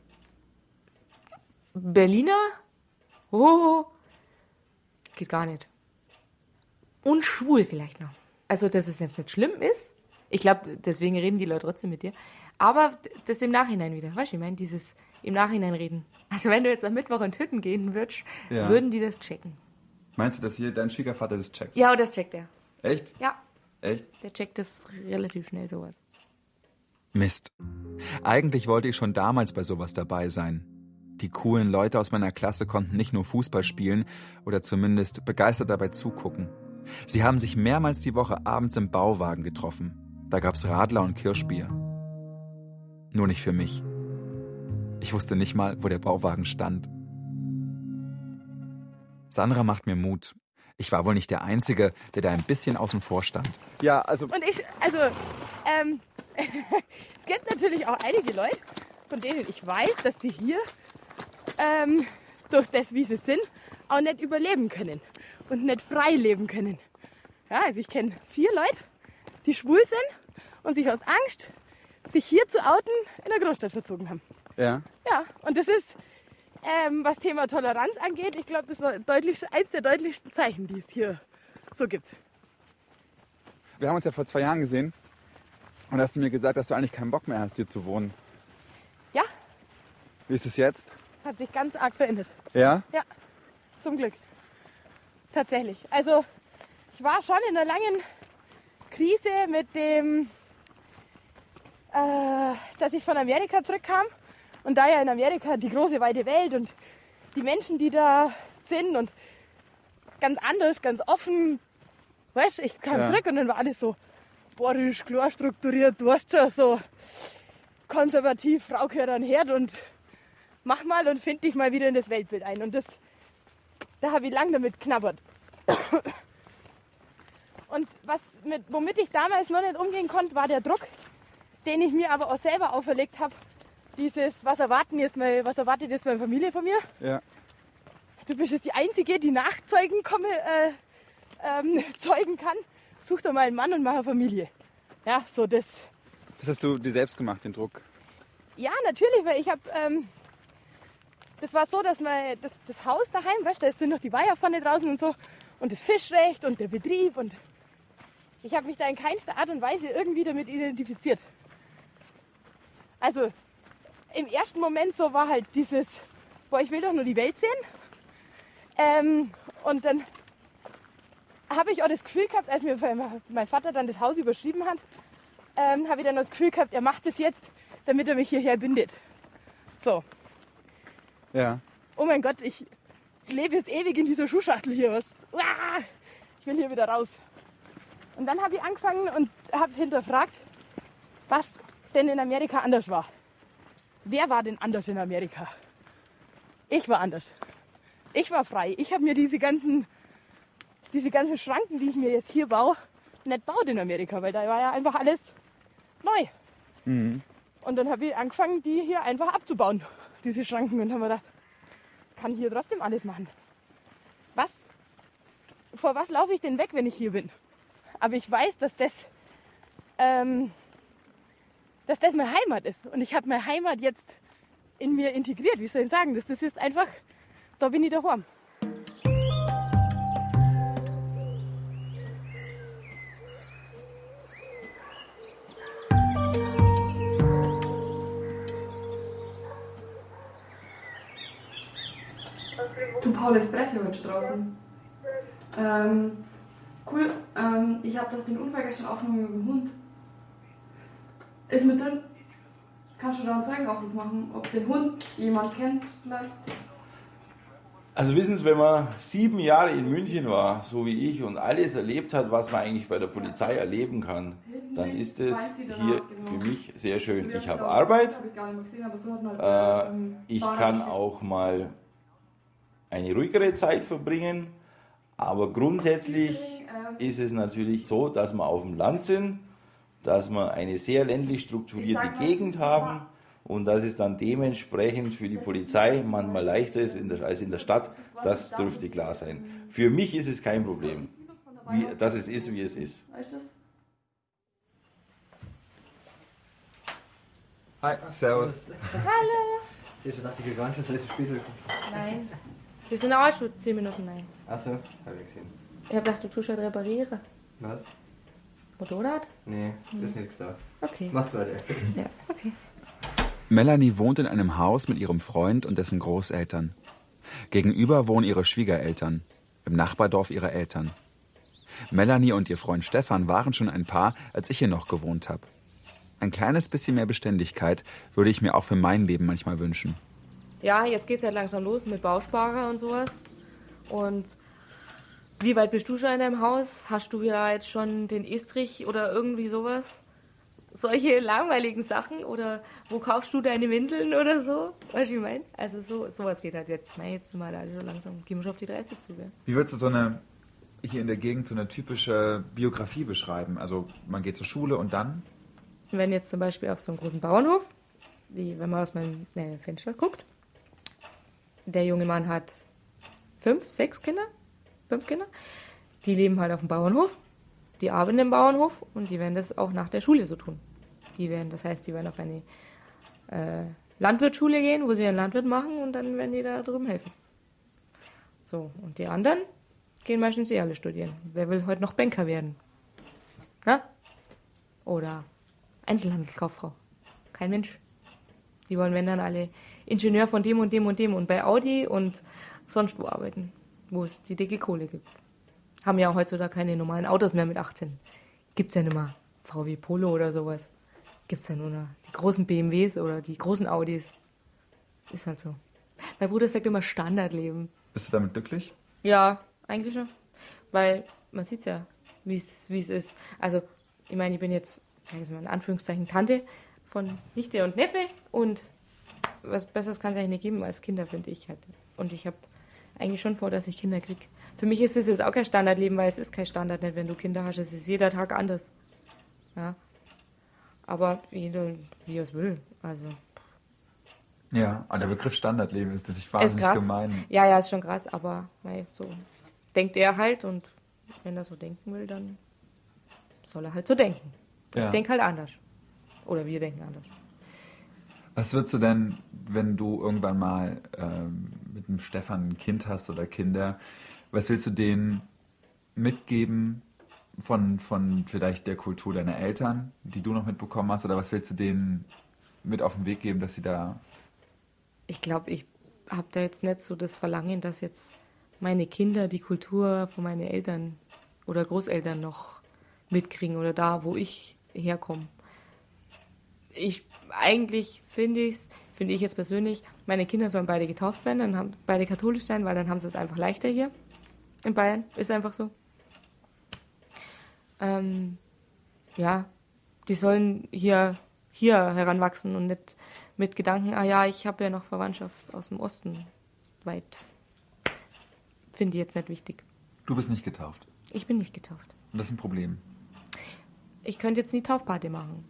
Berliner? Oh, geht gar nicht. Und schwul vielleicht noch. Also, dass es jetzt nicht schlimm ist. Ich glaube, deswegen reden die Leute trotzdem mit dir. Aber das im Nachhinein wieder. Weißt du, ich meine, dieses im Nachhinein reden. Also, wenn du jetzt am Mittwoch in Hütten gehen würdest, würden die das checken. Meinst du, dass hier dein Schwiegervater das checkt? Ja, das checkt er. Echt? Ja. Echt? Der checkt das relativ schnell, sowas. Mist. Eigentlich wollte ich schon damals bei sowas dabei sein. Die coolen Leute aus meiner Klasse konnten nicht nur Fußball spielen oder zumindest begeistert dabei zugucken. Sie haben sich mehrmals die Woche abends im Bauwagen getroffen. Da gab's Radler und Kirschbier. Nur nicht für mich. Ich wusste nicht mal, wo der Bauwagen stand. Sandra macht mir Mut. Ich war wohl nicht der Einzige, der da ein bisschen außen vor stand. Ja, also... Und es gibt natürlich auch einige Leute, von denen ich weiß, dass sie hier durch das, wie sie sind, auch nicht überleben können und nicht frei leben können. Ja, also ich kenne 4 Leute, die schwul sind und sich aus Angst, sich hier zu outen, in der Großstadt verzogen haben. Ja? Ja, und das ist, was Thema Toleranz angeht, ich glaube, das ist eins der deutlichsten Zeichen, die es hier so gibt. Wir haben uns ja vor 2 Jahren gesehen und da hast du mir gesagt, dass du eigentlich keinen Bock mehr hast, hier zu wohnen. Ja. Wie ist es jetzt? Hat sich ganz arg verändert. Ja? Ja, zum Glück. Tatsächlich. Also, ich war schon in einer langen Krise mit dem, dass ich von Amerika zurückkam. Und da ja in Amerika die große, weite Welt und die Menschen, die da sind und ganz anders, ganz offen. Weißt du, ich kam zurück und dann war alles so, boah, das ist klar strukturiert, du weißt schon, so konservativ, Frau gehört an den Herd und mach mal und find dich mal wieder in das Weltbild ein. Und da habe ich lang damit knabbert. Und womit ich damals noch nicht umgehen konnte, war der Druck, den ich mir aber auch selber auferlegt habe. Dieses, was erwartet jetzt meine Familie von mir? Ja. Du bist jetzt die Einzige, die Nachzeugen zeugen kann. Such doch mal einen Mann und mach eine Familie. Ja, so das. Das hast du dir selbst gemacht, den Druck? Ja, natürlich, weil ich habe, das war so, dass das Haus daheim, weißt du, da sind noch die Weiher vorne draußen und so und das Fischrecht und der Betrieb und ich habe mich da in keinster Art und Weise irgendwie damit identifiziert. Also im ersten Moment so war halt dieses, boah, ich will doch nur die Welt sehen. Und dann habe ich auch das Gefühl gehabt, als mir mein Vater dann das Haus überschrieben hat, habe ich dann das Gefühl gehabt, er macht das jetzt, damit er mich hierher bindet. So. Ja. Oh mein Gott, ich lebe jetzt ewig in dieser Schuhschachtel hier. Ich will hier wieder raus. Und dann habe ich angefangen und habe hinterfragt, was denn in Amerika anders war. Wer war denn anders in Amerika? Ich war anders. Ich war frei. Ich habe mir diese ganzen Schranken, die ich mir jetzt hier baue, nicht baut in Amerika, weil da war ja einfach alles neu. Mhm. Und dann habe ich angefangen, die hier einfach abzubauen, diese Schranken. Und habe mir gedacht, kann hier trotzdem alles machen. Vor was laufe ich denn weg, wenn ich hier bin? Aber ich weiß, dass das meine Heimat ist. Und ich habe meine Heimat jetzt in mir integriert. Wie soll ich sagen? Das ist jetzt einfach, da bin ich daheim. Du, Paul, Espresso heute draußen. Cool, ich habe doch den Unfall gestern aufgenommen mit dem Hund. Ist mit drin. Kannst du da einen Zeugenaufruf machen, ob den Hund jemand kennt vielleicht? Also wissen Sie, wenn man 7 Jahre in München war, so wie ich, und alles erlebt hat, was man eigentlich bei der Polizei erleben kann, dann ist es hier für mich sehr schön. Ich habe Arbeit, ich kann auch mal eine ruhigere Zeit verbringen, aber grundsätzlich ist es natürlich so, dass wir auf dem Land sind, dass wir eine sehr ländlich strukturierte Gegend haben und dass es dann dementsprechend für die Polizei manchmal leichter ist als in der Stadt, das dürfte klar sein. Für mich ist es kein Problem, dass es ist, wie es ist. Hi, servus. Hallo. Sie schon dachte, ich gegangen, soll ich später kommen? Nein. Wir sind auch schon 10 Minuten, nein. Achso, habe ich gesehen. Ich habe gedacht, du tust halt reparieren. Was? Motorrad? Nee, das ist nichts da. Okay. Macht's weiter. Ja, okay. Melanie wohnt in einem Haus mit ihrem Freund und dessen Großeltern. Gegenüber wohnen ihre Schwiegereltern, im Nachbardorf ihre Eltern. Melanie und ihr Freund Stefan waren schon ein Paar, als ich hier noch gewohnt habe. Ein kleines bisschen mehr Beständigkeit würde ich mir auch für mein Leben manchmal wünschen. Ja, jetzt geht's ja langsam los mit Bausparer und sowas. Und wie weit bist du schon in deinem Haus? Hast du ja jetzt schon den Estrich oder irgendwie sowas? Solche langweiligen Sachen? Oder wo kaufst du deine Windeln oder so? Weißt du, wie ich meine? Also sowas geht halt jetzt. Nein, jetzt sind wir da schon langsam, gehen wir schon auf die 30 zu. Gell? Wie würdest du hier in der Gegend so eine typische Biografie beschreiben? Also man geht zur Schule und dann? Wenn jetzt zum Beispiel auf so einem großen Bauernhof, wenn man aus meinem Fenster guckt, der junge Mann hat 5 Kinder, die leben halt auf dem Bauernhof, die arbeiten im Bauernhof und die werden das auch nach der Schule so tun. Die werden auf eine Landwirtsschule gehen, wo sie einen Landwirt machen und dann werden die da drüben helfen. So, und die anderen gehen meistens alle studieren. Wer will heute noch Banker werden? Na? Oder Einzelhandelskauffrau. Kein Mensch. Die wollen, wenn dann, alle Ingenieur von dem und dem und dem und bei Audi und sonst wo arbeiten, wo es die dicke Kohle gibt. Haben ja auch heutzutage keine normalen Autos mehr mit 18. Gibt's ja nicht mehr VW Polo oder sowas. Gibt's ja nur noch die großen BMWs oder die großen Audis. Ist halt so. Mein Bruder sagt immer Standardleben. Bist du damit glücklich? Ja, eigentlich schon. Weil man sieht ja, wie es ist. Also, ich meine, ich bin jetzt, sag ich mal in Anführungszeichen, Tante von Nichte und Neffe und was Besseres kann es eigentlich nicht geben als Kinder, finde ich halt. Und ich habe eigentlich schon vor, dass ich Kinder kriege. Für mich ist es jetzt auch kein Standardleben, weil es ist kein Standard, nicht wenn du Kinder hast. Es ist jeder Tag anders. Ja. Aber jeder, wie er es will. Also. Ja, und der Begriff Standardleben ist natürlich wahnsinnig krass. gemein. Ja, ist schon krass, aber so denkt er halt und wenn er so denken will, dann soll er halt so denken. Ja. Ich denke halt anders. Oder wir denken anders. Was würdest du denn, wenn du irgendwann mal mit dem Stefan ein Kind hast oder Kinder, was willst du denen mitgeben von vielleicht der Kultur deiner Eltern, die du noch mitbekommen hast, oder was willst du denen mit auf den Weg geben, dass sie da... Ich glaube, ich habe da jetzt nicht so das Verlangen, dass jetzt meine Kinder die Kultur von meinen Eltern oder Großeltern noch mitkriegen oder da, wo ich herkomme. Eigentlich finde ich jetzt persönlich, meine Kinder sollen beide getauft werden, dann haben beide katholisch sein, weil dann haben sie es einfach leichter hier in Bayern. Ist einfach so. Ja, die sollen hier heranwachsen und nicht mit Gedanken, ich habe ja noch Verwandtschaft aus dem Osten weit. Finde ich jetzt nicht wichtig. Du bist nicht getauft? Ich bin nicht getauft. Und das ist ein Problem? Ich könnte jetzt nie Taufparty machen.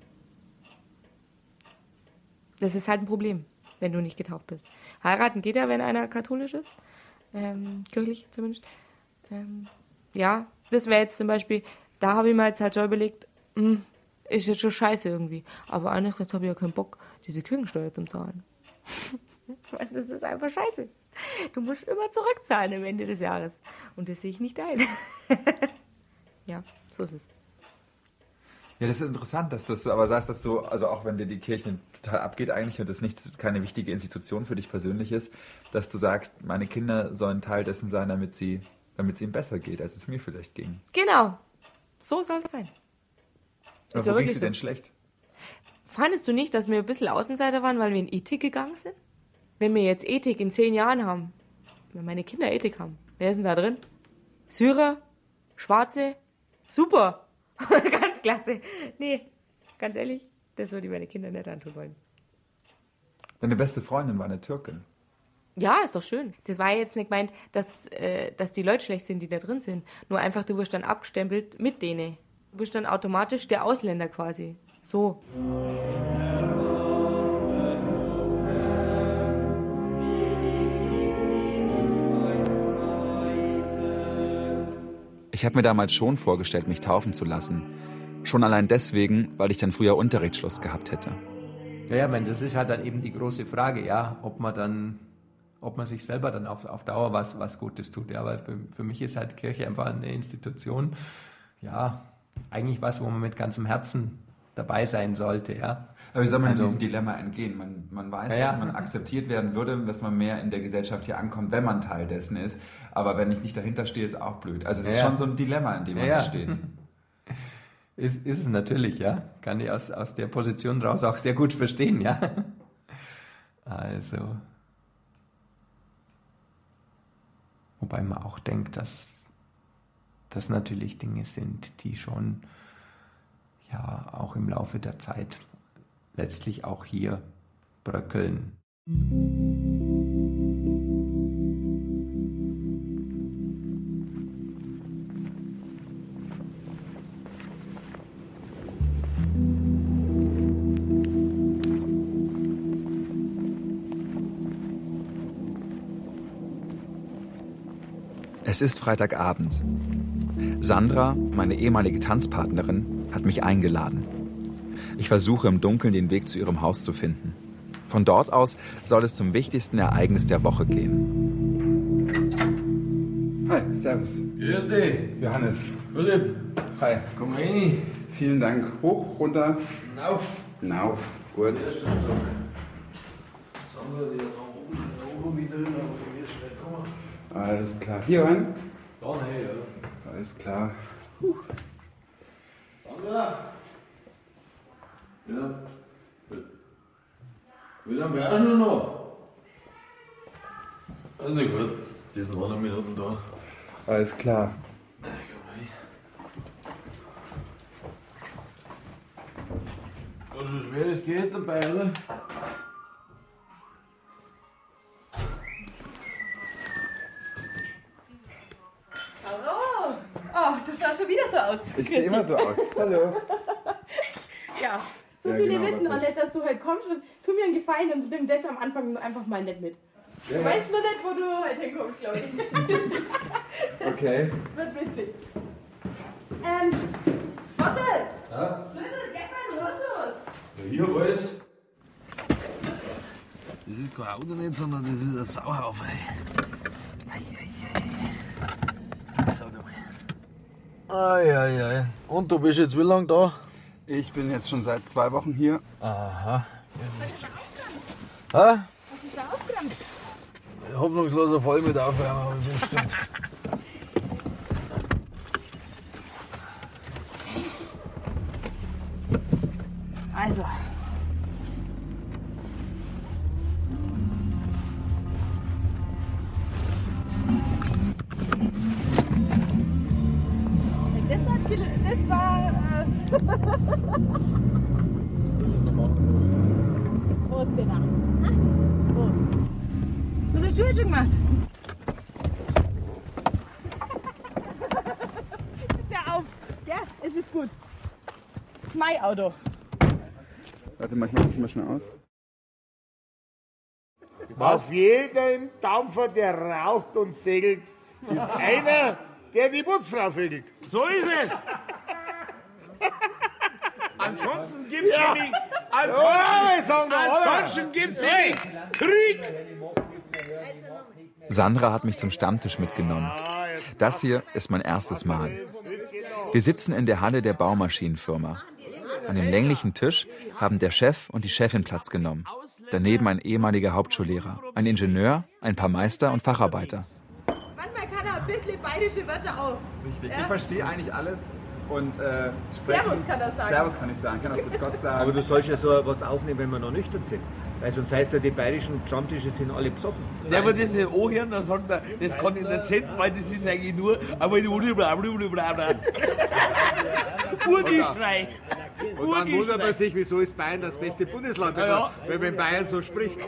Das ist halt ein Problem, wenn du nicht getauft bist. Heiraten geht ja, wenn einer katholisch ist. Kirchlich zumindest. Ja, das wäre jetzt zum Beispiel, da habe ich mir jetzt halt schon überlegt, ist jetzt schon scheiße irgendwie. Aber einerseits habe ich ja keinen Bock, diese Kirchensteuer zu zahlen. Das ist einfach scheiße. Du musst immer zurückzahlen am Ende des Jahres. Und das sehe ich nicht ein. Ja, so ist es. Ja, das ist interessant, dass du es aber sagst, dass du, also auch wenn dir die Kirche total abgeht eigentlich und das keine wichtige Institution für dich persönlich ist, dass du sagst, meine Kinder sollen Teil dessen sein, damit es ihnen besser geht, als es mir vielleicht ging. Genau, so soll es sein. Aber wo ging es dir denn schlecht? Fandest du nicht, dass wir ein bisschen Außenseiter waren, weil wir in Ethik gegangen sind? Wenn wir jetzt Ethik in 10 Jahren haben, wenn meine Kinder Ethik haben, wer ist denn da drin? Syrer? Schwarze? Super! Ganz klasse. Nee, ganz ehrlich, das würde ich meine Kinder nicht antun wollen. Deine beste Freundin war eine Türkin. Ja, ist doch schön. Das war ja jetzt nicht gemeint, dass die Leute schlecht sind, die da drin sind. Nur einfach, du wirst dann abgestempelt mit denen. Du bist dann automatisch der Ausländer quasi. So. Ich habe mir damals schon vorgestellt, mich taufen zu lassen. Schon allein deswegen, weil ich dann früher Unterrichtsschluss gehabt hätte. Ja, ich meine, das ist halt dann eben die große Frage, ja, ob man sich selber dann auf Dauer was Gutes tut. Ja, weil für mich ist halt Kirche einfach eine Institution, ja, eigentlich was, wo man mit ganzem Herzen dabei sein sollte, ja. Aber wie soll man diesem Dilemma entgehen? Man weiß, dass man akzeptiert werden würde, dass man mehr in der Gesellschaft hier ankommt, wenn man Teil dessen ist. Aber wenn ich nicht dahinter stehe, ist auch blöd. Also es ist schon so ein Dilemma, in dem man da steht. Ist es natürlich, ja. Kann ich aus der Position raus auch sehr gut verstehen, ja. Also. Wobei man auch denkt, dass das natürlich Dinge sind, die schon ja auch im Laufe der Zeit letztlich auch hier bröckeln. Es ist Freitagabend. Sandra, meine ehemalige Tanzpartnerin, hat mich eingeladen. Ich versuche im Dunkeln den Weg zu ihrem Haus zu finden. Von dort aus soll es zum wichtigsten Ereignis der Woche gehen. Hi, servus. Grüß dich. Johannes. Philipp. Hi. Komm rein. Vielen Dank. Hoch, runter. Nauf. Nauf. Gut. Erster Stock. Sandra, die hat da oben wieder hin, aber die wird schnell kommen. Alles klar. Hier rein? Da rein, ja. Alles klar. Sandra. Ja. Wie lange wärst du noch? Also gut, die sind 100 Minuten da. Alles klar. War so schwer es geht dabei, oder? Hallo! Oh, du schaust schon wieder so aus. Ich sehe immer so aus. Hallo. Ja, so So viele wissen auch nicht, dass du halt kommst und tu mir einen Gefallen und nimm das am Anfang einfach mal nicht mit. Du weißt nur nicht, wo du halt hinkommst, glaube ich. Okay. Wird witzig. Warte! Ja? Schlüssel, geh mal, los! Ja, hier, alles. Das ist kein Auto nicht, sondern das ist ein Sauhaufen. Sag einmal. Ei. Und du bist jetzt wie lange da? Ich bin jetzt schon seit 2 Wochen hier. Aha. Was Ha? ist da aufgeräumt? Hoffnungsloser Fall mit Aufwärmen, aber bestimmt. Also. Das war. Wo ist der da? Wo? Was hast du jetzt schon gemacht? Jetzt ja auf. Ja, es ist gut. Das ist mein Auto. Warte mal, ich mach das mal schnell aus. Auf jedem Dampfer, der raucht und segelt, ist einer, der die Putzfrau vögelt. So ist es! Ansonsten gibt's nämlich. Ansonsten gibt's nämlich Krieg! Sandra hat mich zum Stammtisch mitgenommen. Das hier ist mein erstes Mal. Wir sitzen in der Halle der Baumaschinenfirma. An dem länglichen Tisch haben der Chef und die Chefin Platz genommen. Daneben ein ehemaliger Hauptschullehrer, ein Ingenieur, ein paar Meister und Facharbeiter. Manchmal kann er ein bisschen bayerische Wörter auch. Richtig, Ja? ich verstehe eigentlich alles. Und Servus kann er sagen. Servus kann ich sagen, kann auch bis Gott sagen. Aber du sollst ja so was aufnehmen, wenn wir noch nüchtern sind. Weil sonst heißt ja, die bayerischen Stammtische sind alle besoffen. Der wird das anhören, dann sagt er, das kann ich nicht senden, weil das ist eigentlich nur aber die Urgeschrei. Und dann wundert man sich, wieso ist Bayern das beste Bundesland, wenn man in Bayern so spricht.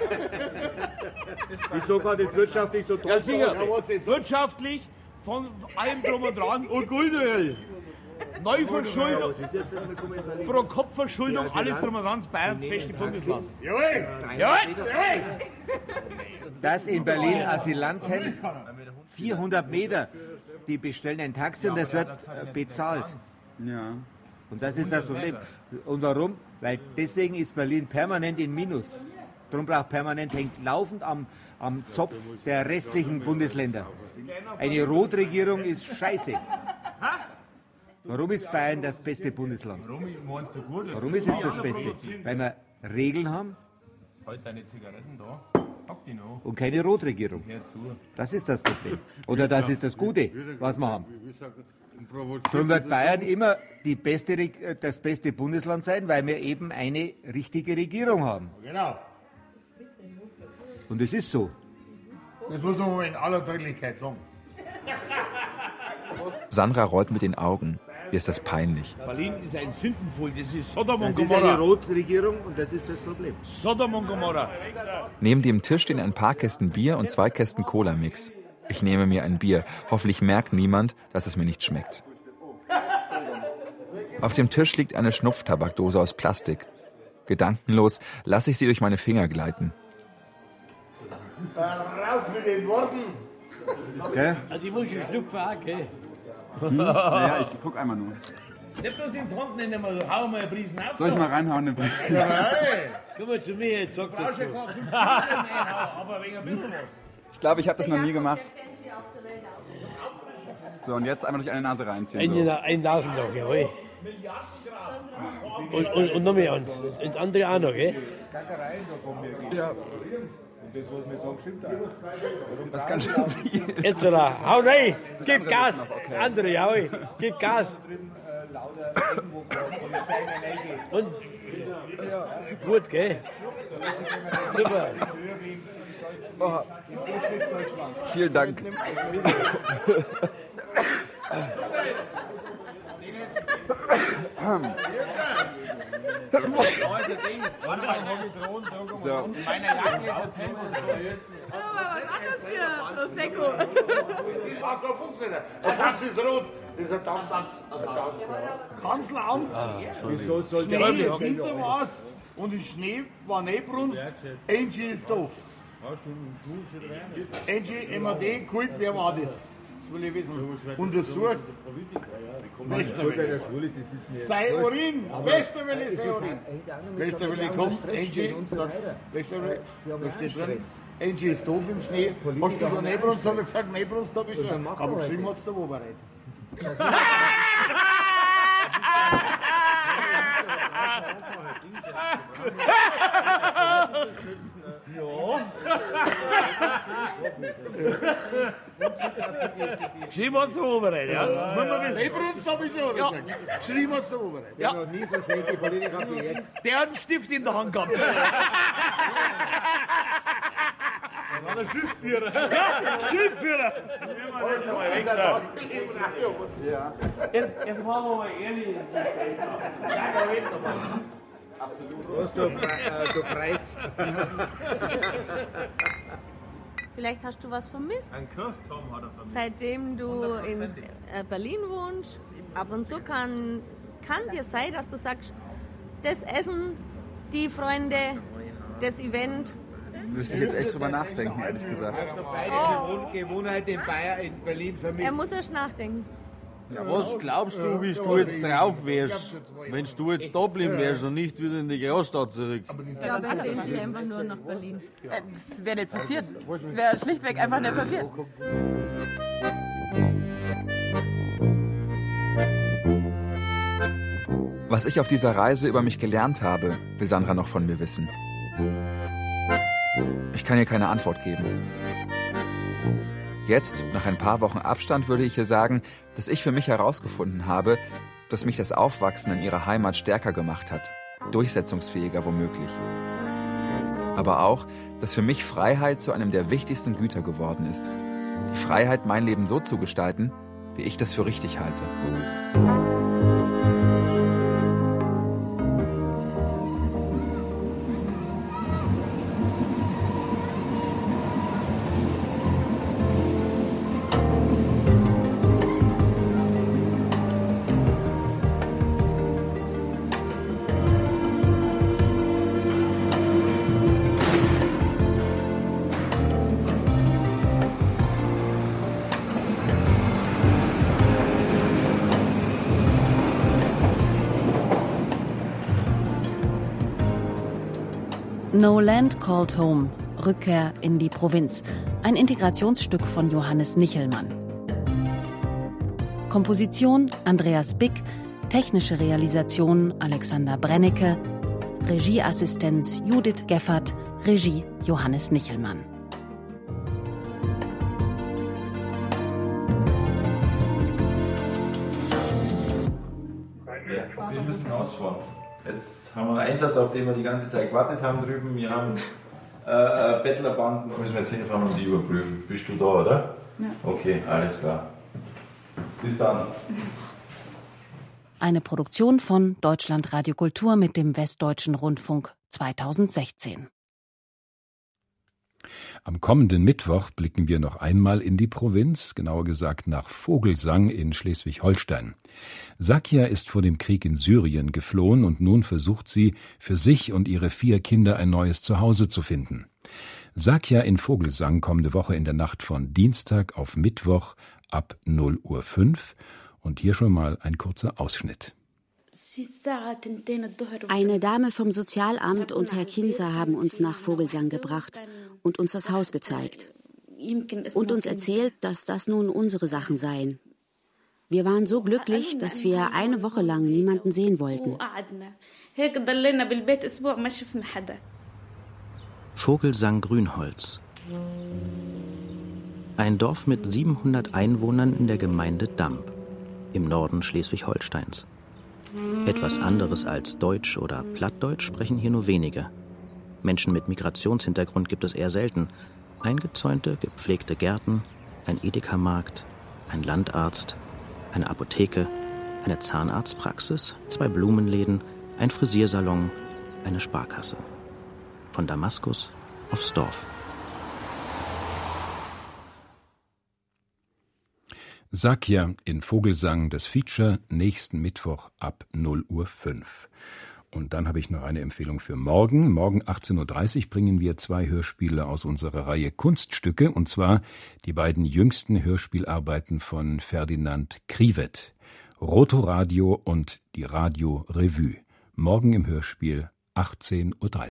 Wieso kann das wirtschaftlich so toll Ja, sicher. sein? Wirtschaftlich, von allem drum und dran und kulturell. Neuverschuldung, Pro-Kopf-Verschuldung, alles drum und dran, Bayerns beste Bundesland. Jawohl! Dass in Berlin Asylanten 400 Meter, die bestellen ein Taxi und das wird bezahlt. Ja. Und das ist das Problem. Und warum? Weil deswegen ist Berlin permanent in Minus. Darum braucht permanent, hängt laufend am Zopf der restlichen Bundesländer. Eine Rotregierung ist scheiße. Warum ist Bayern das beste Bundesland? Warum ist es das Beste? Weil wir Regeln haben Halt deine Zigaretten da. Pack die noch. und keine Rotregierung. Das ist das Problem. Oder das ist das Gute, was wir haben. Darum wird Bayern immer das beste Bundesland sein, weil wir eben eine richtige Regierung haben. Genau. Und es ist so. Das muss man in aller Deutlichkeit sagen. Sandra rollt mit den Augen. Ihr ist das peinlich. Berlin ist ein Sündenvoll, das ist Sodom und Das ist eine Gomorra. Rotregierung und das ist das Problem. Sodom und Gomorra. Neben dem Tisch stehen ein paar Kästen Bier und 2 Kästen Cola-Mix. Ich nehme mir ein Bier. Hoffentlich merkt niemand, dass es mir nicht schmeckt. Auf dem Tisch liegt eine Schnupftabakdose aus Plastik. Gedankenlos lasse ich sie durch meine Finger gleiten. Raus mit den Worten! Gell? Die muss ich schnupfen auch, gell? Ja, ich guck einmal nur. Nicht bloß in die Hand nehmen, mal, hau mal einen Priesen auf. Soll ich mal reinhauen? Komm mal zu mir, jetzt sag das so. Aber wegen ein bisschen was. Ich glaube, ich habe das noch nie gemacht. So, und jetzt einmal durch eine Nase reinziehen. So. Ein Nasenloch, jawohl. Und noch mehr eins. Das andere auch noch, gell? Kackereien da von mir gibt. Ja. Und das, was mir sagen, stimmt auch. Das ist ganz schön viel. Jetzt da, hau rein, gib andere Gas. ist noch okay. Das andere, jawohl, gib Gas. Lauter irgendwo Polizei reingeht. Und? Gut, gell? Super. Oh. Vielen Dank. So. Meine Jacke ist jetzt hin und so. Was anderes für Prosecco. Das macht kein Fuchs nicht. Ein Fuchs ist rot. Das ist ein Tanz. Kanzleramt. Wieso soll Schnee, der im Winter war's und im Schnee war Nebrunst. Angie ist doof. Angie, MAD, Kult, wer war das? Das will ich wissen. Untersucht. Westerwelle. Sei Urin. Westerwelle, sei Urin. Westerwelle kommt, Angie sagt, Westerwelle, da steht drin, Angie ist doof im Schnee. Hast du da Nebrunst? Hat er gesagt, Nebrunst habe ich schon. Aber geschrieben hat es der Oberreit. Geschrieben hast du Oberreit, ja? Nebrunst habe ich schon gesagt. Geschrieben hast du Oberreit. Ja. noch nie so schnell die Politiker wie jetzt. Der hat einen Stift in der Hand gehabt. Das war der Schiffführer. Ja, Schiffführer. Jetzt machen wir mal ehrlich. Was du Preis? Vielleicht hast du was vermisst. Ein Kirchturm hat er vermisst. Seitdem du in Berlin wohnst, ab und zu kann dir sein, dass du sagst, das Essen, die Freunde, das Event. Müsste ich jetzt echt drüber nachdenken, ehrlich gesagt. Hast du bayerische Gewohnheit in Berlin vermisst? Er muss erst nachdenken. Ja, was glaubst du, wie du jetzt drauf wärst, wenn du jetzt da bleiben wärst und nicht wieder in die Großstadt zurück? Ich glaube, wir sehen sie einfach nur nach Berlin. Das wäre nicht passiert. Das wäre schlichtweg einfach nicht passiert. Was ich auf dieser Reise über mich gelernt habe, will Sandra noch von mir wissen. Ich kann ihr keine Antwort geben. Jetzt, nach ein paar Wochen Abstand, würde ich ihr sagen, dass ich für mich herausgefunden habe, dass mich das Aufwachsen in ihrer Heimat stärker gemacht hat, durchsetzungsfähiger womöglich. Aber auch, dass für mich Freiheit zu einem der wichtigsten Güter geworden ist. Die Freiheit, mein Leben so zu gestalten, wie ich das für richtig halte. No Land Called Home, Rückkehr in die Provinz. Ein Integrationsstück von Johannes Nichelmann. Komposition Andreas Bick, technische Realisation Alexander Brennecke, Regieassistenz Judith Geffert, Regie Johannes Nichelmann. Wir müssen rausfahren. Jetzt haben wir einen Einsatz, auf den wir die ganze Zeit gewartet haben drüben. Wir haben Bettlerbanden, da müssen wir jetzt hinfahren und die überprüfen. Bist du da, oder? Ja. Okay, alles klar. Bis dann. Eine Produktion von Deutschland Radio Kultur mit dem Westdeutschen Rundfunk 2016. Am kommenden Mittwoch blicken wir noch einmal in die Provinz, genauer gesagt nach Vogelsang in Schleswig-Holstein. Sakia ist vor dem Krieg in Syrien geflohen und nun versucht sie, für sich und ihre 4 Kinder ein neues Zuhause zu finden. Sakia in Vogelsang kommende Woche in der Nacht von Dienstag auf Mittwoch ab 0:05 Uhr. Und hier schon mal ein kurzer Ausschnitt. Eine Dame vom Sozialamt und Herr Kinzer haben uns nach Vogelsang gebracht und uns das Haus gezeigt. Und uns erzählt, dass das nun unsere Sachen seien. Wir waren so glücklich, dass wir eine Woche lang niemanden sehen wollten. Vogelsang-Grünholz. Ein Dorf mit 700 Einwohnern in der Gemeinde Damp, im Norden Schleswig-Holsteins. Etwas anderes als Deutsch oder Plattdeutsch sprechen hier nur wenige. Menschen mit Migrationshintergrund gibt es eher selten. Eingezäunte, gepflegte Gärten, ein Edeka-Markt, ein Landarzt, eine Apotheke, eine Zahnarztpraxis, 2 Blumenläden, ein Frisiersalon, eine Sparkasse. Von Damaskus aufs Dorf. Sakia in Vogelsang, das Feature, nächsten Mittwoch ab 0:05 Uhr. Und dann habe ich noch eine Empfehlung für morgen. Morgen 18:30 Uhr bringen wir 2 Hörspiele aus unserer Reihe Kunststücke, und zwar die beiden jüngsten Hörspielarbeiten von Ferdinand Krivet, Rotoradio und die Radio Revue. Morgen im Hörspiel 18:30 Uhr.